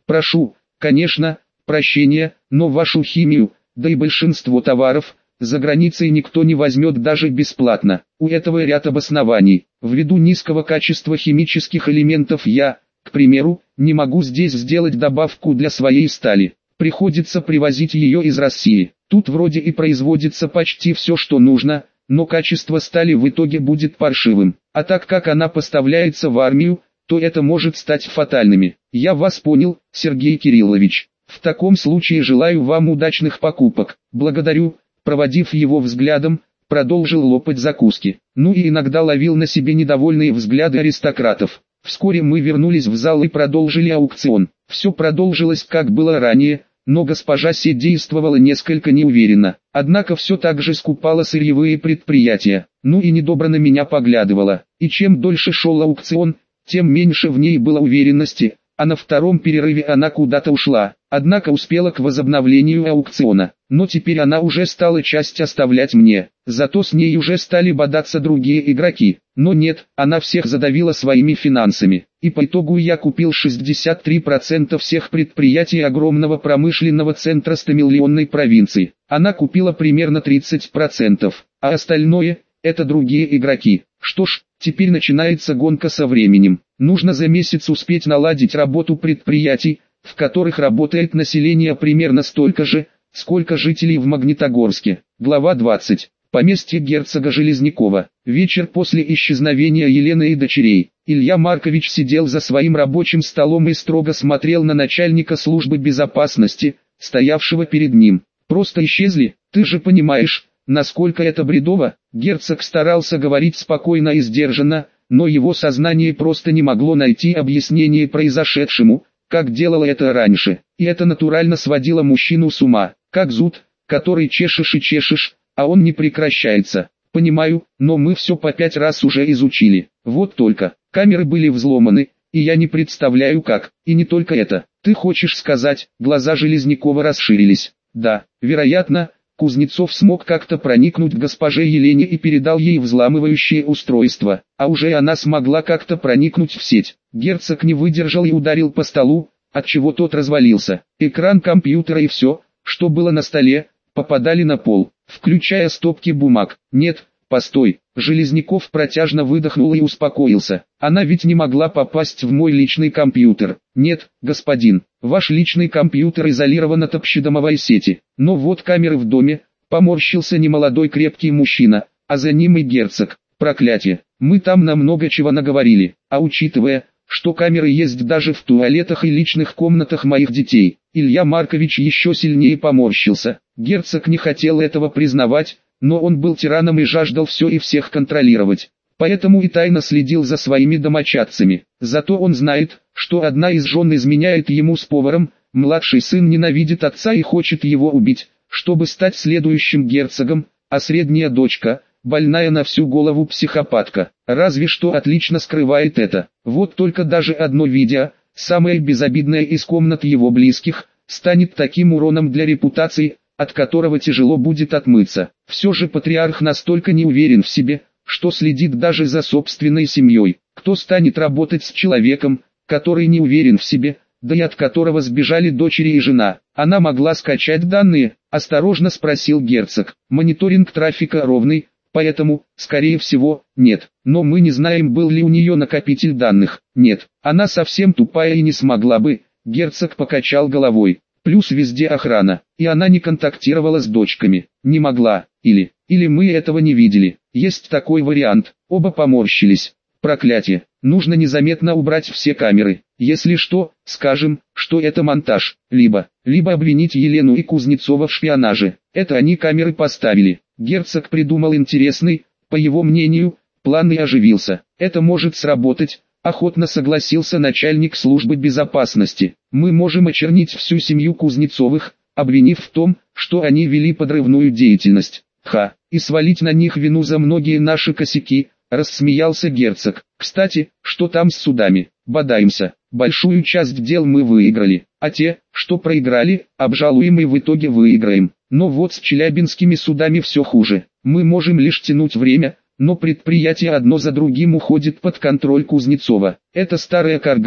Прошу, конечно, прощения, но вашу химию, да и большинство товаров, за границей никто не возьмет даже бесплатно. У этого ряд обоснований. Ввиду низкого качества химических элементов я, к примеру, не могу здесь сделать добавку для своей стали. Приходится привозить ее из России. Тут вроде и производится почти все, что нужно, но качество стали в итоге будет паршивым. А так как она поставляется в армию, то это может стать фатальными. Я вас понял, Сергей Кириллович. В таком случае желаю вам удачных покупок. Благодарю. Проводив его взглядом, продолжил лопать закуски. Ну и иногда ловил на себе недовольные взгляды аристократов. Вскоре мы вернулись в зал и продолжили аукцион. Все продолжилось как было ранее, но госпожа Се действовала несколько неуверенно. Однако все так же скупала сырьевые предприятия. Ну и недобро на меня поглядывала. И чем дольше шел аукцион, тем меньше в ней было уверенности, а на втором перерыве она куда-то ушла. Однако успела к возобновлению аукциона. Но теперь она уже стала часть оставлять мне. Зато с ней уже стали бодаться другие игроки. Но нет, она всех задавила своими финансами. И по итогу я купил шестьдесят три процента всех предприятий огромного промышленного центра стомиллионной провинции. Она купила примерно тридцать процентов. А остальное – это другие игроки. Что ж, теперь начинается гонка со временем. Нужно за месяц успеть наладить работу предприятий, в которых работает население примерно столько же, сколько жителей в Магнитогорске. Глава двадцать. Поместье герцога Железнякова. Вечер после исчезновения Елены и дочерей. Илья Маркович сидел за своим рабочим столом и строго смотрел на начальника службы безопасности, стоявшего перед ним. «Просто исчезли, ты же понимаешь, насколько это бредово». Герцог старался говорить спокойно и сдержанно, но его сознание просто не могло найти объяснение произошедшему, как делало это раньше. И это натурально сводило мужчину с ума, как зуд, который чешешь и чешешь, а он не прекращается. Понимаю, но мы все по пять раз уже изучили. Вот только, камеры были взломаны, и я не представляю как. И не только это. Ты хочешь сказать, глаза Железнякова расширились. Да, вероятно, Кузнецов смог как-то проникнуть к госпоже Елене и передал ей взламывающее устройство, а уже она смогла как-то проникнуть в сеть. Герцог не выдержал и ударил по столу, отчего тот развалился. Экран компьютера и все, что было на столе, попадали на пол, включая стопки бумаг. Нет, постой, Железняков протяжно выдохнул и успокоился. Она ведь не могла попасть в мой личный компьютер. Нет, господин, ваш личный компьютер изолирован от общедомовой сети. Но вот камеры в доме, поморщился немолодой крепкий мужчина, а за ним и герцог. Проклятие, мы там намного чего наговорили, а учитывая, что камеры есть даже в туалетах и личных комнатах моих детей. Илья Маркович еще сильнее поморщился. Герцог не хотел этого признавать, но он был тираном и жаждал все и всех контролировать. Поэтому и тайно следил за своими домочадцами. Зато он знает, что одна из жен изменяет ему с поваром, младший сын ненавидит отца и хочет его убить, чтобы стать следующим герцогом, а средняя дочка, больная на всю голову психопатка, разве что отлично скрывает это. Вот только даже одно видео, самое безобидное из комнат его близких, станет таким уроном для репутации, от которого тяжело будет отмыться. Все же патриарх настолько не уверен в себе, что следит даже за собственной семьей. Кто станет работать с человеком, который не уверен в себе, да и от которого сбежали дочери и жена? Она могла скачать данные, осторожно спросил герцог. Мониторинг трафика ровный, поэтому, скорее всего, нет. Но мы не знаем, был ли у нее накопитель данных. Нет, она совсем тупая и не смогла бы. Герцог покачал головой. Плюс везде охрана, и она не контактировала с дочками, не могла, или, или мы этого не видели. Есть такой вариант. Оба поморщились. Проклятие, нужно незаметно убрать все камеры. Если что, скажем, что это монтаж, либо, либо обвинить Елену и Кузнецова в шпионаже. Это они камеры поставили. Герцог придумал интересный, по его мнению, план и оживился. Это может сработать. Охотно согласился начальник службы безопасности. Мы можем очернить всю семью Кузнецовых, обвинив в том, что они вели подрывную деятельность. Ха, и свалить на них вину за многие наши косяки, рассмеялся герцог. Кстати, что там с судами? Бодаемся. Большую часть дел мы выиграли, а те, что проиграли, обжалуем и в итоге выиграем. Но вот с челябинскими судами все хуже. Мы можем лишь тянуть время, но предприятие одно за другим уходит под контроль Кузнецова. Это старая карга,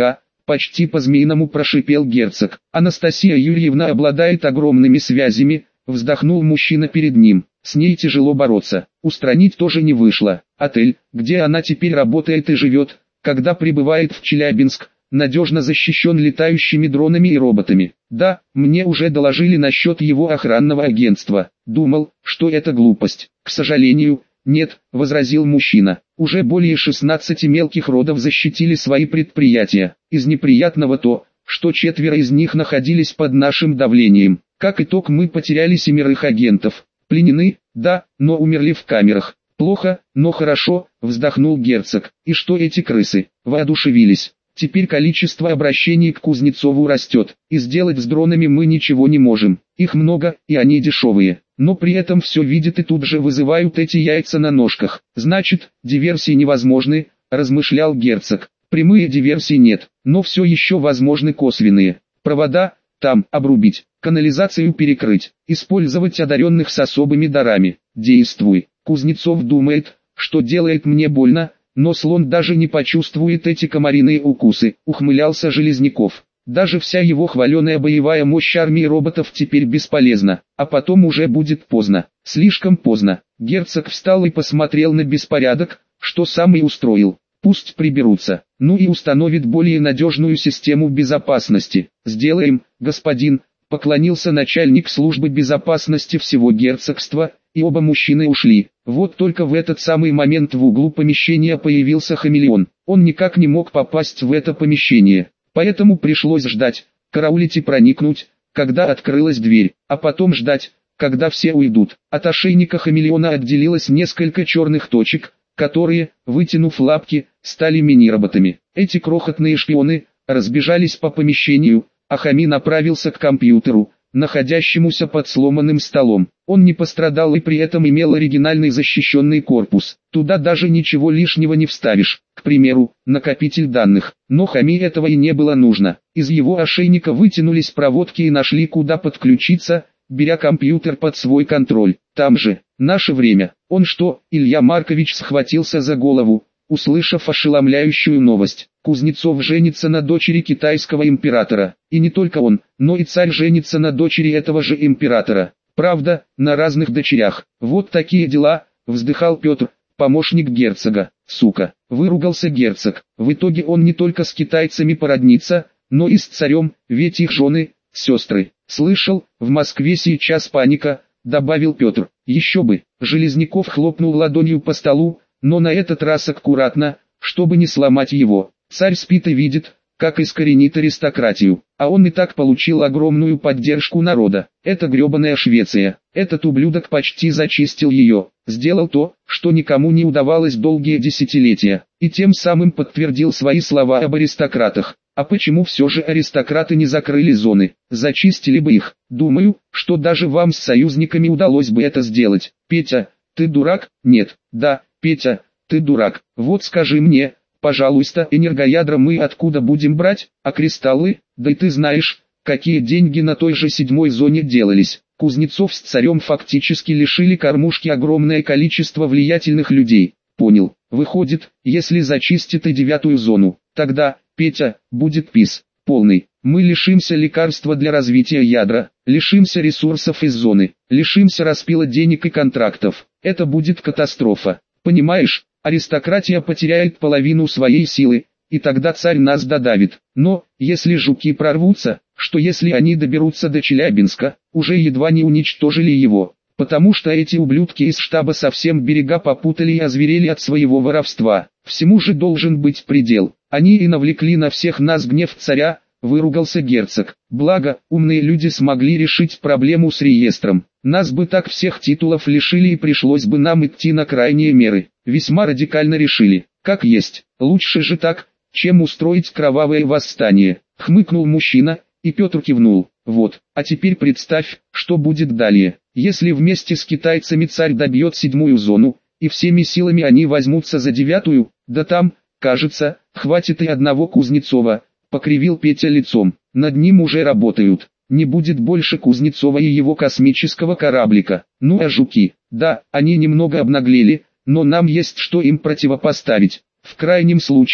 почти по-змеиному прошипел герцог. Анастасия Юрьевна обладает огромными связями, вздохнул мужчина перед ним. С ней тяжело бороться, устранить тоже не вышло. Отель, где она теперь работает и живет, когда прибывает в Челябинск, надежно защищен летающими дронами и роботами. Да, мне уже доложили насчет его охранного агентства. Думал, что это глупость. К сожалению, нет, возразил мужчина. Уже более шестнадцати мелких родов защитили свои предприятия. Из неприятного то, что четверо из них находились под нашим давлением. Как итог, мы потеряли семерых агентов. Пленены, да, но умерли в камерах. Плохо, но хорошо, вздохнул герцог. И что эти крысы воодушевились? Теперь количество обращений к Кузнецову растет, и сделать с дронами мы ничего не можем. Их много, и они дешевые, но при этом все видят и тут же вызывают эти яйца на ножках. Значит, диверсии невозможны, размышлял герцог. Прямые диверсии нет, но все еще возможны косвенные. Провода, там, обрубить, канализацию перекрыть, использовать одаренных с особыми дарами. Действуй. Кузнецов думает, что делает мне больно, но слон даже не почувствует эти комариные укусы, ухмылялся Железняков. Даже вся его хваленая боевая мощь армии роботов теперь бесполезна, а потом уже будет поздно, слишком поздно. Герцог встал и посмотрел на беспорядок, что сам и устроил. Пусть приберутся, ну и установит более надежную систему безопасности. Сделаем, господин, поклонился начальник службы безопасности всего герцогства, и оба мужчины ушли. Вот только в этот самый момент в углу помещения появился хамелеон. Он никак не мог попасть в это помещение, поэтому пришлось ждать, караулить и проникнуть, когда открылась дверь, а потом ждать, когда все уйдут. От ошейника хамелеона отделилось несколько черных точек, которые, вытянув лапки, стали мини-роботами. Эти крохотные шпионы разбежались по помещению, а Хами направился к компьютеру, находящемуся под сломанным столом. Он не пострадал и при этом имел оригинальный защищенный корпус. Туда даже ничего лишнего не вставишь, к примеру, накопитель данных. Но Хами этого и не было нужно. Из его ошейника вытянулись проводки и нашли, куда подключиться, беря компьютер под свой контроль. Там же, наше время. Он что, Илья Маркович схватился за голову, услышав ошеломляющую новость. Кузнецов женится на дочери китайского императора. И не только он, но и царь женится на дочери этого же императора. Правда, на разных дочерях. Вот такие дела, вздыхал Петр, помощник герцога. Сука, выругался герцог. В итоге он не только с китайцами породнится, но и с царем, ведь их жены, сестры. Слышал, в Москве сейчас паника, добавил Петр. Еще бы. Железняков хлопнул ладонью по столу, но на этот раз аккуратно, чтобы не сломать его. Царь спит и видит, как искоренит аристократию, а он и так получил огромную поддержку народа. Это гребаная Швеция, этот ублюдок почти зачистил ее, сделал то, что никому не удавалось долгие десятилетия, и тем самым подтвердил свои слова об аристократах. А почему все же аристократы не закрыли зоны, зачистили бы их? Думаю, что даже вам с союзниками удалось бы это сделать. Петя, ты дурак? Нет. Да, Петя, ты дурак. Вот скажи мне, пожалуйста, энергоядра мы откуда будем брать, а кристаллы? Да и ты знаешь, какие деньги на той же седьмой зоне делались. Кузнецов с царем фактически лишили кормушки огромное количество влиятельных людей. Понял. Выходит, если зачистят и девятую зону, тогда, Петя, будет пис полный. Мы лишимся лекарства для развития ядра, лишимся ресурсов из зоны, лишимся распила денег и контрактов. Это будет катастрофа. Понимаешь, аристократия потеряет половину своей силы, и тогда царь нас додавит. Но, если жуки прорвутся, что если они доберутся до Челябинска, уже едва не уничтожили его. Потому что эти ублюдки из штаба совсем берега попутали и озверели от своего воровства. Всему же должен быть предел. Они и навлекли на всех нас гнев царя, выругался герцог. Благо, умные люди смогли решить проблему с реестром. Нас бы так всех титулов лишили и пришлось бы нам идти на крайние меры. Весьма радикально решили. Как есть, лучше же так, чем устроить кровавое восстание. Хмыкнул мужчина, и Петр кивнул. Вот, а теперь представь, что будет далее. Если вместе с китайцами царь добьет седьмую зону, и всеми силами они возьмутся за девятую, да там, кажется, хватит и одного Кузнецова, покривил Петя лицом. Над ним уже работают. Не будет больше Кузнецова и его космического кораблика. Ну а жуки, да, они немного обнаглели, но нам есть что им противопоставить. В крайнем случае,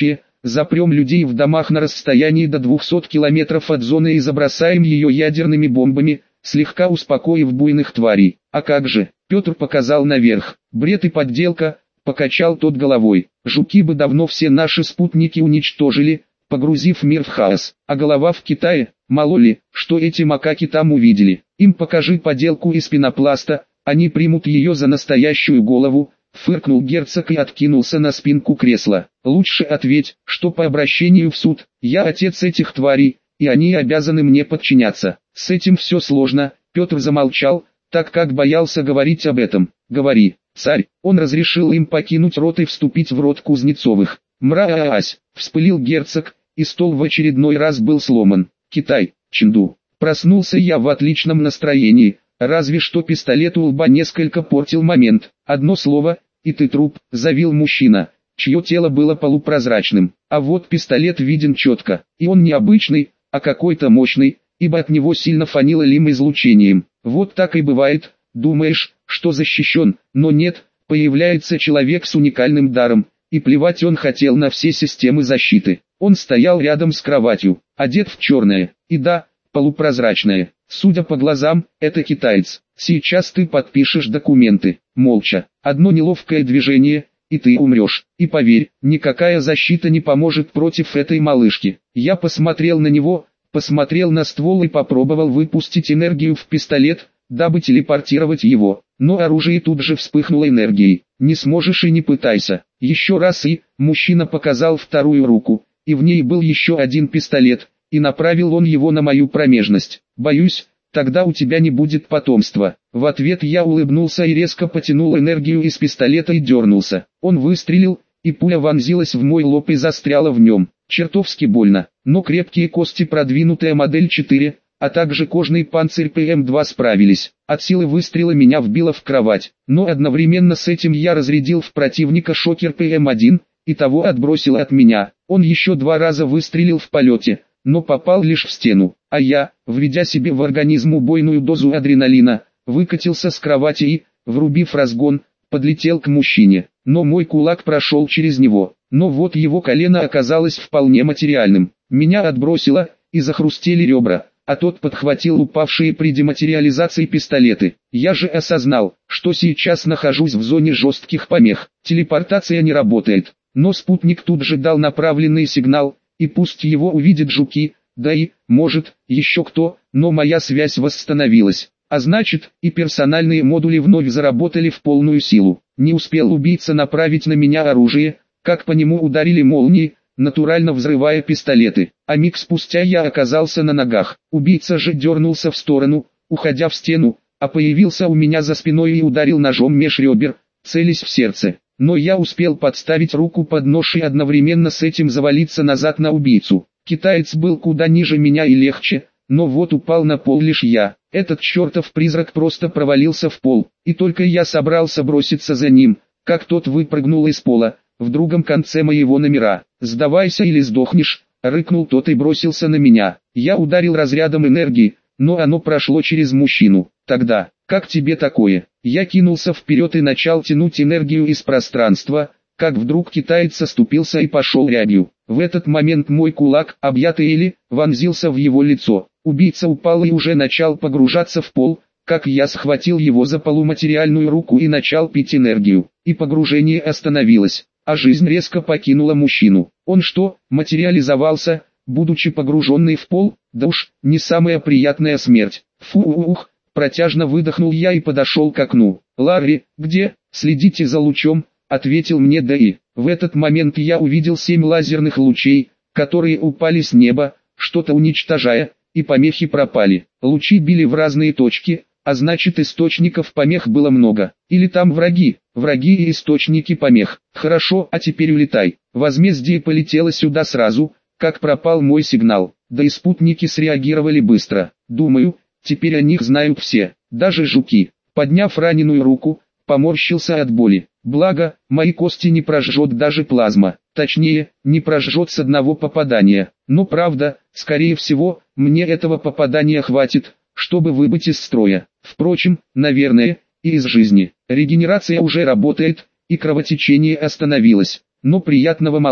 запрем людей в домах на расстоянии до двухсот километров от зоны и забросаем ее ядерными бомбами, слегка успокоив буйных тварей. А как же? Петр показал наверх. Бред и подделка, покачал тот головой. Жуки бы давно все наши спутники уничтожили, погрузив мир в хаос. А голова в Китае, мало ли, что эти макаки там увидели. Им покажи поделку из пенопласта, они примут ее за настоящую голову. Фыркнул герцог и откинулся на спинку кресла. Лучше ответь, что по обращению в суд, я отец этих тварей, и они обязаны мне подчиняться. С этим все сложно. Петр замолчал, так как боялся говорить об этом. Говори, царь. Он разрешил им покинуть рот и вступить в род Кузнецовых. Мраась, вспылил герцог, и стол в очередной раз был сломан. Китай, Чэнду. Проснулся я в отличном настроении, разве что пистолет у лба несколько портил момент. Одно слово, и ты труп, завил мужчина, чье тело было полупрозрачным. А вот пистолет виден четко, и он не обычный, а какой-то мощный, ибо от него сильно фанило лим-излучением. Вот так и бывает, думаешь, что защищен, но нет, появляется человек с уникальным даром, и плевать он хотел на все системы защиты. Он стоял рядом с кроватью, одет в черное, и да, полупрозрачное. Судя по глазам, это китаец. Сейчас ты подпишешь документы, молча. Одно неловкое движение, и ты умрешь. И поверь, никакая защита не поможет против этой малышки. Я посмотрел на него, посмотрел на ствол и попробовал выпустить энергию в пистолет, дабы телепортировать его. Но оружие тут же вспыхнуло энергией. Не сможешь и не пытайся. Еще раз и, мужчина показал вторую руку, и в ней был еще один пистолет, и направил он его на мою промежность. Боюсь, тогда у тебя не будет потомства. В ответ я улыбнулся и резко потянул энергию из пистолета и дернулся. Он выстрелил, и пуля вонзилась в мой лоб и застряла в нем. Чертовски больно, но крепкие кости, продвинутая модель четыре, а также кожный панцирь пэ эм два справились. От силы выстрела меня вбило в кровать, но одновременно с этим я разрядил в противника шокер пэ эм один, и того отбросило от меня. Он еще два раза выстрелил в полете, но попал лишь в стену, а я, введя себе в организм убойную дозу адреналина, выкатился с кровати и, врубив разгон, подлетел к мужчине, но мой кулак прошел через него, но вот его колено оказалось вполне материальным. Меня отбросило, и захрустели ребра, а тот подхватил упавшие при дематериализации пистолеты. Я же осознал, что сейчас нахожусь в зоне жестких помех, телепортация не работает, но спутник тут же дал направленный сигнал, и пусть его увидят жуки, да и, может, еще кто, но моя связь восстановилась. А значит, и персональные модули вновь заработали в полную силу. Не успел убийца направить на меня оружие, как по нему ударили молнии, натурально взрывая пистолеты. А миг спустя я оказался на ногах. Убийца же дернулся в сторону, уходя в стену, а появился у меня за спиной и ударил ножом меж ребер, целясь в сердце. Но я успел подставить руку под нож и одновременно с этим завалиться назад на убийцу. Китаец был куда ниже меня и легче, но вот упал на пол лишь я. Этот чертов призрак просто провалился в пол, и только я собрался броситься за ним, как тот выпрыгнул из пола, в другом конце моего номера. «Сдавайся или сдохнешь», — рыкнул тот и бросился на меня. Я ударил разрядом энергии, но оно прошло через мужчину. Тогда, как тебе такое? Я кинулся вперед и начал тянуть энергию из пространства, как вдруг китаец оступился и пошел рябью. В этот момент мой кулак, объятый Эли, вонзился в его лицо. Убийца упал и уже начал погружаться в пол, как я схватил его за полуматериальную руку и начал пить энергию. И погружение остановилось, а жизнь резко покинула мужчину. Он что, материализовался, будучи погруженный в пол? Да уж, не самая приятная смерть. Фу-ух, протяжно выдохнул я и подошел к окну. «Ларри, где? Следите за лучом», — ответил мне Дэи. В этот момент я увидел семь лазерных лучей, которые упали с неба, что-то уничтожая, и помехи пропали. Лучи били в разные точки, а значит источников помех было много. Или там враги, враги и источники помех. Хорошо, а теперь улетай. Возмездие полетело сюда сразу, как пропал мой сигнал. Да и спутники среагировали быстро. Думаю, теперь о них знают все, даже жуки. Подняв раненую руку, поморщился от боли. Благо, мои кости не прожжет даже плазма. Точнее, не прожжет с одного попадания. Но правда, скорее всего, мне этого попадания хватит, чтобы выбыть из строя. Впрочем, наверное, и из жизни. Регенерация уже работает, и кровотечение остановилось. Но приятного мало.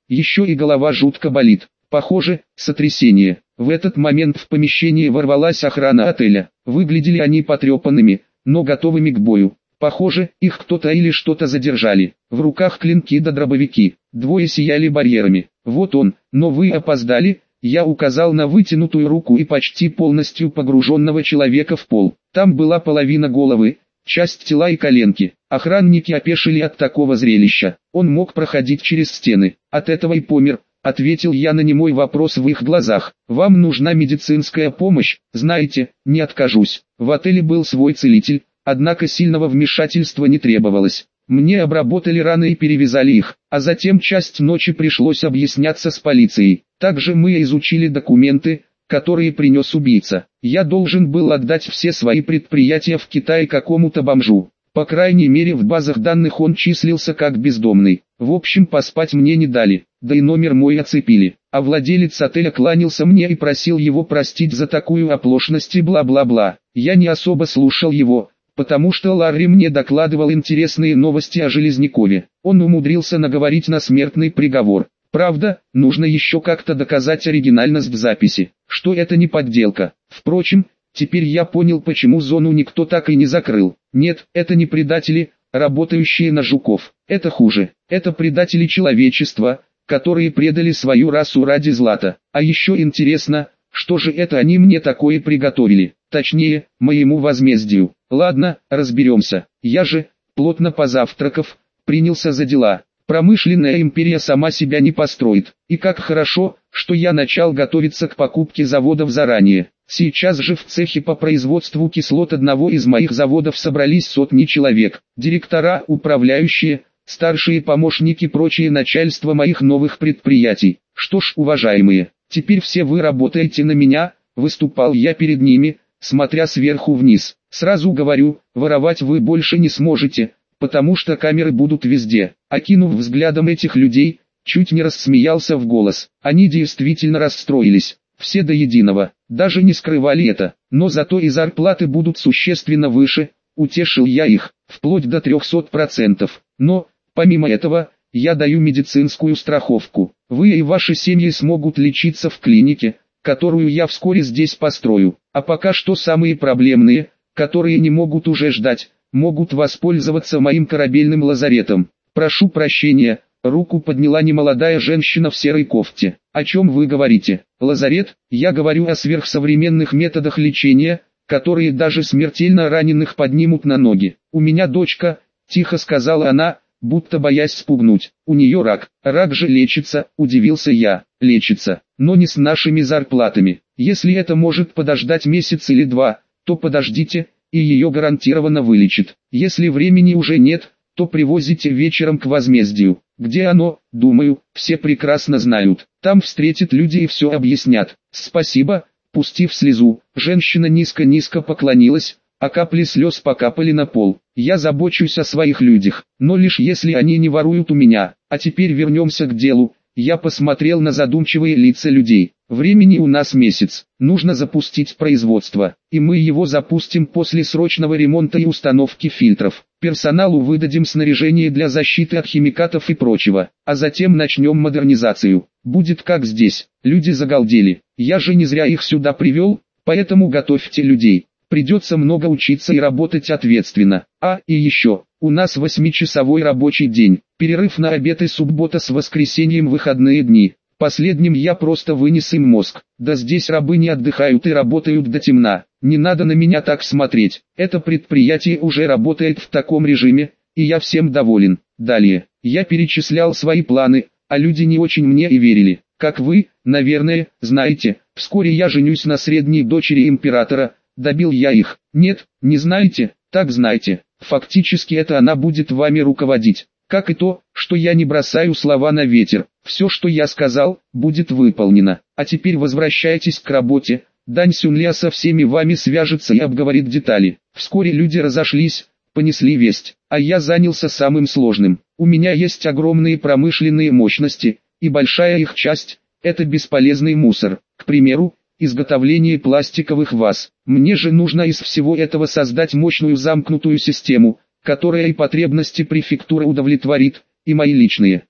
еще и голова жутко болит. Похоже, сотрясение. В этот момент в помещение ворвалась охрана отеля. Выглядели они потрепанными, но готовыми к бою. Похоже, их кто-то или что-то задержали. В руках клинки да дробовики. Двое сияли барьерами. Вот он, но вы опоздали. Я указал на вытянутую руку и почти полностью погруженного человека в пол. Там была половина головы, часть тела и коленки. Охранники опешили от такого зрелища. Он мог проходить через стены. От этого и помер. Ответил я на немой вопрос в их глазах. Вам нужна медицинская помощь? Знаете, не откажусь. В отеле был свой целитель, однако сильного вмешательства не требовалось. Мне обработали раны и перевязали их, а затем часть ночи пришлось объясняться с полицией. Также мы изучили документы, которые принес убийца. Я должен был отдать все свои предприятия в Китае какому-то бомжу. По крайней мере в базах данных он числился как бездомный. В общем, поспать мне не дали, да и номер мой оцепили. А владелец отеля кланялся мне и просил его простить за такую оплошность и бла-бла-бла. Я не особо слушал его, потому что Ларри мне докладывал интересные новости о Железнякове. Он умудрился наговорить на смертный приговор. Правда, нужно еще как-то доказать оригинальность записи, что это не подделка. Впрочем, теперь я понял, почему зону никто так и не закрыл. Нет, это не предатели, работающие на жуков. Это хуже. Это предатели человечества, которые предали свою расу ради злата. А еще интересно, что же это они мне такое приготовили? Точнее, моему возмездию. Ладно, разберемся. Я же, плотно позавтракав, принялся за дела. Промышленная империя сама себя не построит. И как хорошо, что я начал готовиться к покупке заводов заранее. Сейчас же в цехе по производству кислот одного из моих заводов собрались сотни человек. Директора, управляющие, старшие помощники, прочее начальство моих новых предприятий. Что ж, уважаемые, теперь все вы работаете на меня, выступал я перед ними, смотря сверху вниз. Сразу говорю, воровать вы больше не сможете, потому что камеры будут везде. Окинув взглядом этих людей, чуть не рассмеялся в голос. Они действительно расстроились, все до единого, даже не скрывали это. Но зато и зарплаты будут существенно выше, утешил я их, вплоть до трехсот процентов. Но, помимо этого, я даю медицинскую страховку. Вы и ваши семьи смогут лечиться в клинике, которую я вскоре здесь построю. А пока что самые проблемные, которые не могут уже ждать, могут воспользоваться моим корабельным лазаретом. Прошу прощения, руку подняла немолодая женщина в серой кофте. О чем вы говорите? Лазарет? Я говорю о сверхсовременных методах лечения, которые даже смертельно раненых поднимут на ноги. У меня дочка, тихо сказала она, будто боясь спугнуть. У нее рак. Рак же лечится, удивился я. Лечится, но не с нашими зарплатами. Если это может подождать месяц или два, то подождите, и ее гарантированно вылечит. Если времени уже нет, то привозите вечером к возмездию. Где оно, думаю, все прекрасно знают. Там встретят люди и все объяснят. Спасибо, пустив слезу, женщина низко-низко поклонилась, а капли слез покапали на пол. Я забочусь о своих людях, но лишь если они не воруют у меня. А теперь вернемся к делу. Я посмотрел на задумчивые лица людей. Времени у нас месяц, нужно запустить производство, и мы его запустим после срочного ремонта и установки фильтров. Персоналу выдадим снаряжение для защиты от химикатов и прочего, а затем начнем модернизацию. Будет как здесь, люди загалдели, я же не зря их сюда привел, поэтому готовьте людей. Придется много учиться и работать ответственно. А, и еще, у нас восьмичасовой рабочий день, перерыв на обед и суббота с воскресеньем выходные дни. Последним я просто вынес им мозг. Да здесь рабы не отдыхают и работают до темна. Не надо на меня так смотреть. Это предприятие уже работает в таком режиме, и я всем доволен. Далее, я перечислял свои планы, а люди не очень мне и верили. Как вы, наверное, знаете, вскоре я женюсь на средней дочери императора. Добил я их. Нет, не знаете, так знаете. Фактически это она будет вами руководить. Как и то, что я не бросаю слова на ветер. Все, что я сказал, будет выполнено. А теперь возвращайтесь к работе. Дань Сюнля со всеми вами свяжется и обговорит детали. Вскоре люди разошлись, понесли весть. А я занялся самым сложным. У меня есть огромные промышленные мощности, и большая их часть – это бесполезный мусор. К примеру, изготовление пластиковых ваз. Мне же нужно из всего этого создать мощную замкнутую систему, которая и потребности префектуры удовлетворит, и мои личные.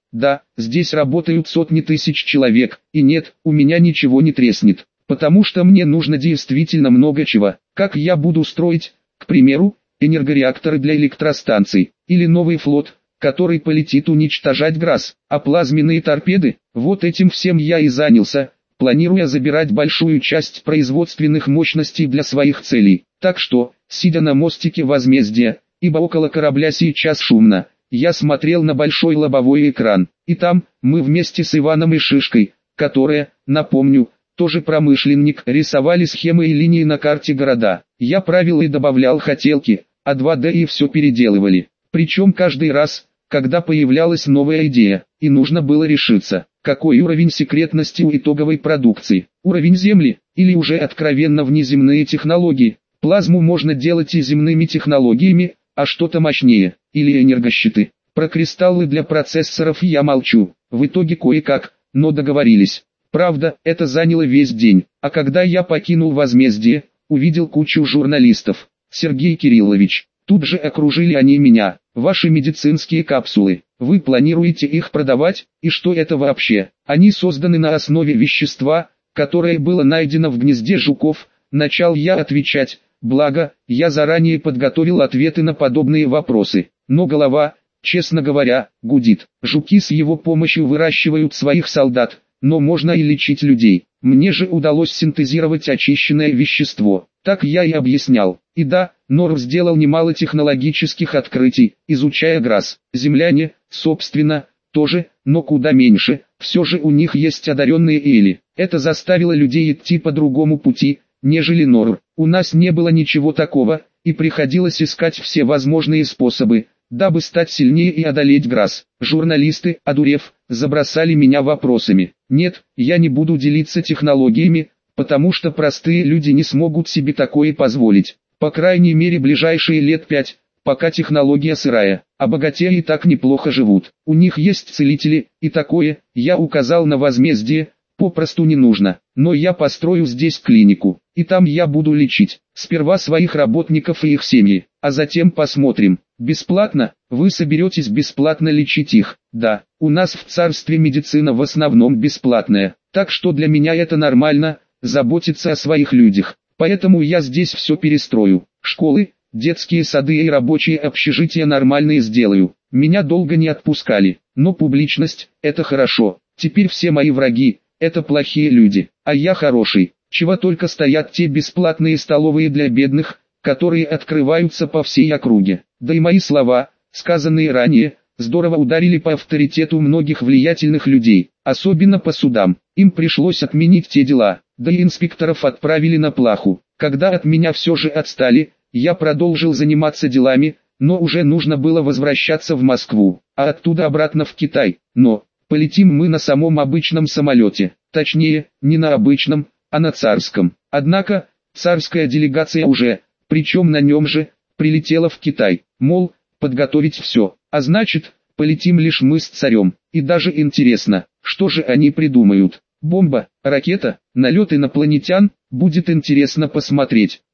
Да, здесь работают сотни тысяч человек, и нет, у меня ничего не треснет, потому что мне нужно действительно много чего. Как я буду строить, к примеру, энергореакторы для электростанций, или новый флот, который полетит уничтожать ГРАС, а плазменные торпеды, вот этим всем я и занялся, планируя забирать большую часть производственных мощностей для своих целей. Так что, сидя на мостике возмездия, ибо около корабля сейчас шумно, я смотрел на большой лобовой экран, и там, мы вместе с Иваном и Шишкой, которые, напомню, тоже промышленник, рисовали схемы и линии на карте города. Я правил и добавлял хотелки, а два дэ и все переделывали. Причем каждый раз, когда появлялась новая идея, и нужно было решиться, какой уровень секретности у итоговой продукции, уровень Земли, или уже откровенно внеземные технологии. Плазму можно делать и земными технологиями, а что-то мощнее, или энергощиты. Про кристаллы для процессоров я молчу, в итоге кое-как, но договорились. Правда, это заняло весь день, а когда я покинул возмездие, увидел кучу журналистов. Сергей Кириллович, тут же окружили они меня. Ваши медицинские капсулы, вы планируете их продавать, и что это вообще? Они созданы на основе вещества, которое было найдено в гнезде жуков. Начал я отвечать, благо, я заранее подготовил ответы на подобные вопросы, но голова, честно говоря, гудит. Жуки с его помощью выращивают своих солдат, но можно и лечить людей. Мне же удалось синтезировать очищенное вещество, так я и объяснял. И да, Норм сделал немало технологических открытий, изучая ГРАС. Земляне, собственно, тоже, но куда меньше. Все же у них есть одаренные Эли. Это заставило людей идти по другому пути, нежели Норм. У нас не было ничего такого, и приходилось искать все возможные способы, дабы стать сильнее и одолеть ГРАС. Журналисты, одурев, забросали меня вопросами. Нет, я не буду делиться технологиями, потому что простые люди не смогут себе такое позволить. По крайней мере ближайшие лет пять, пока технология сырая, а богатеи и так неплохо живут. У них есть целители, и такое, я указал на возмездие, попросту не нужно. Но я построю здесь клинику, и там я буду лечить. Сперва своих работников и их семьи, а затем посмотрим. Бесплатно, вы соберетесь бесплатно лечить их. Да, у нас в царстве медицина в основном бесплатная, так что для меня это нормально, заботиться о своих людях. Поэтому я здесь все перестрою. Школы, детские сады и рабочие общежития нормальные сделаю. Меня долго не отпускали, но публичность – это хорошо. Теперь все мои враги – это плохие люди, а я хороший. Чего только стоят те бесплатные столовые для бедных, которые открываются по всей округе. Да и мои слова, сказанные ранее, здорово ударили по авторитету многих влиятельных людей, особенно по судам. Им пришлось отменить те дела, да и инспекторов отправили на плаху. Когда от меня все же отстали, я продолжил заниматься делами, но уже нужно было возвращаться в Москву, а оттуда обратно в Китай. Но полетим мы на самом обычном самолете, точнее, не на обычном, а на царском. Однако, царская делегация уже, причем на нем же, прилетела в Китай, мол, подготовить все, а значит, полетим лишь мы с царем. И даже интересно, что же они придумают. Бомба, ракета, налет инопланетян, будет интересно посмотреть.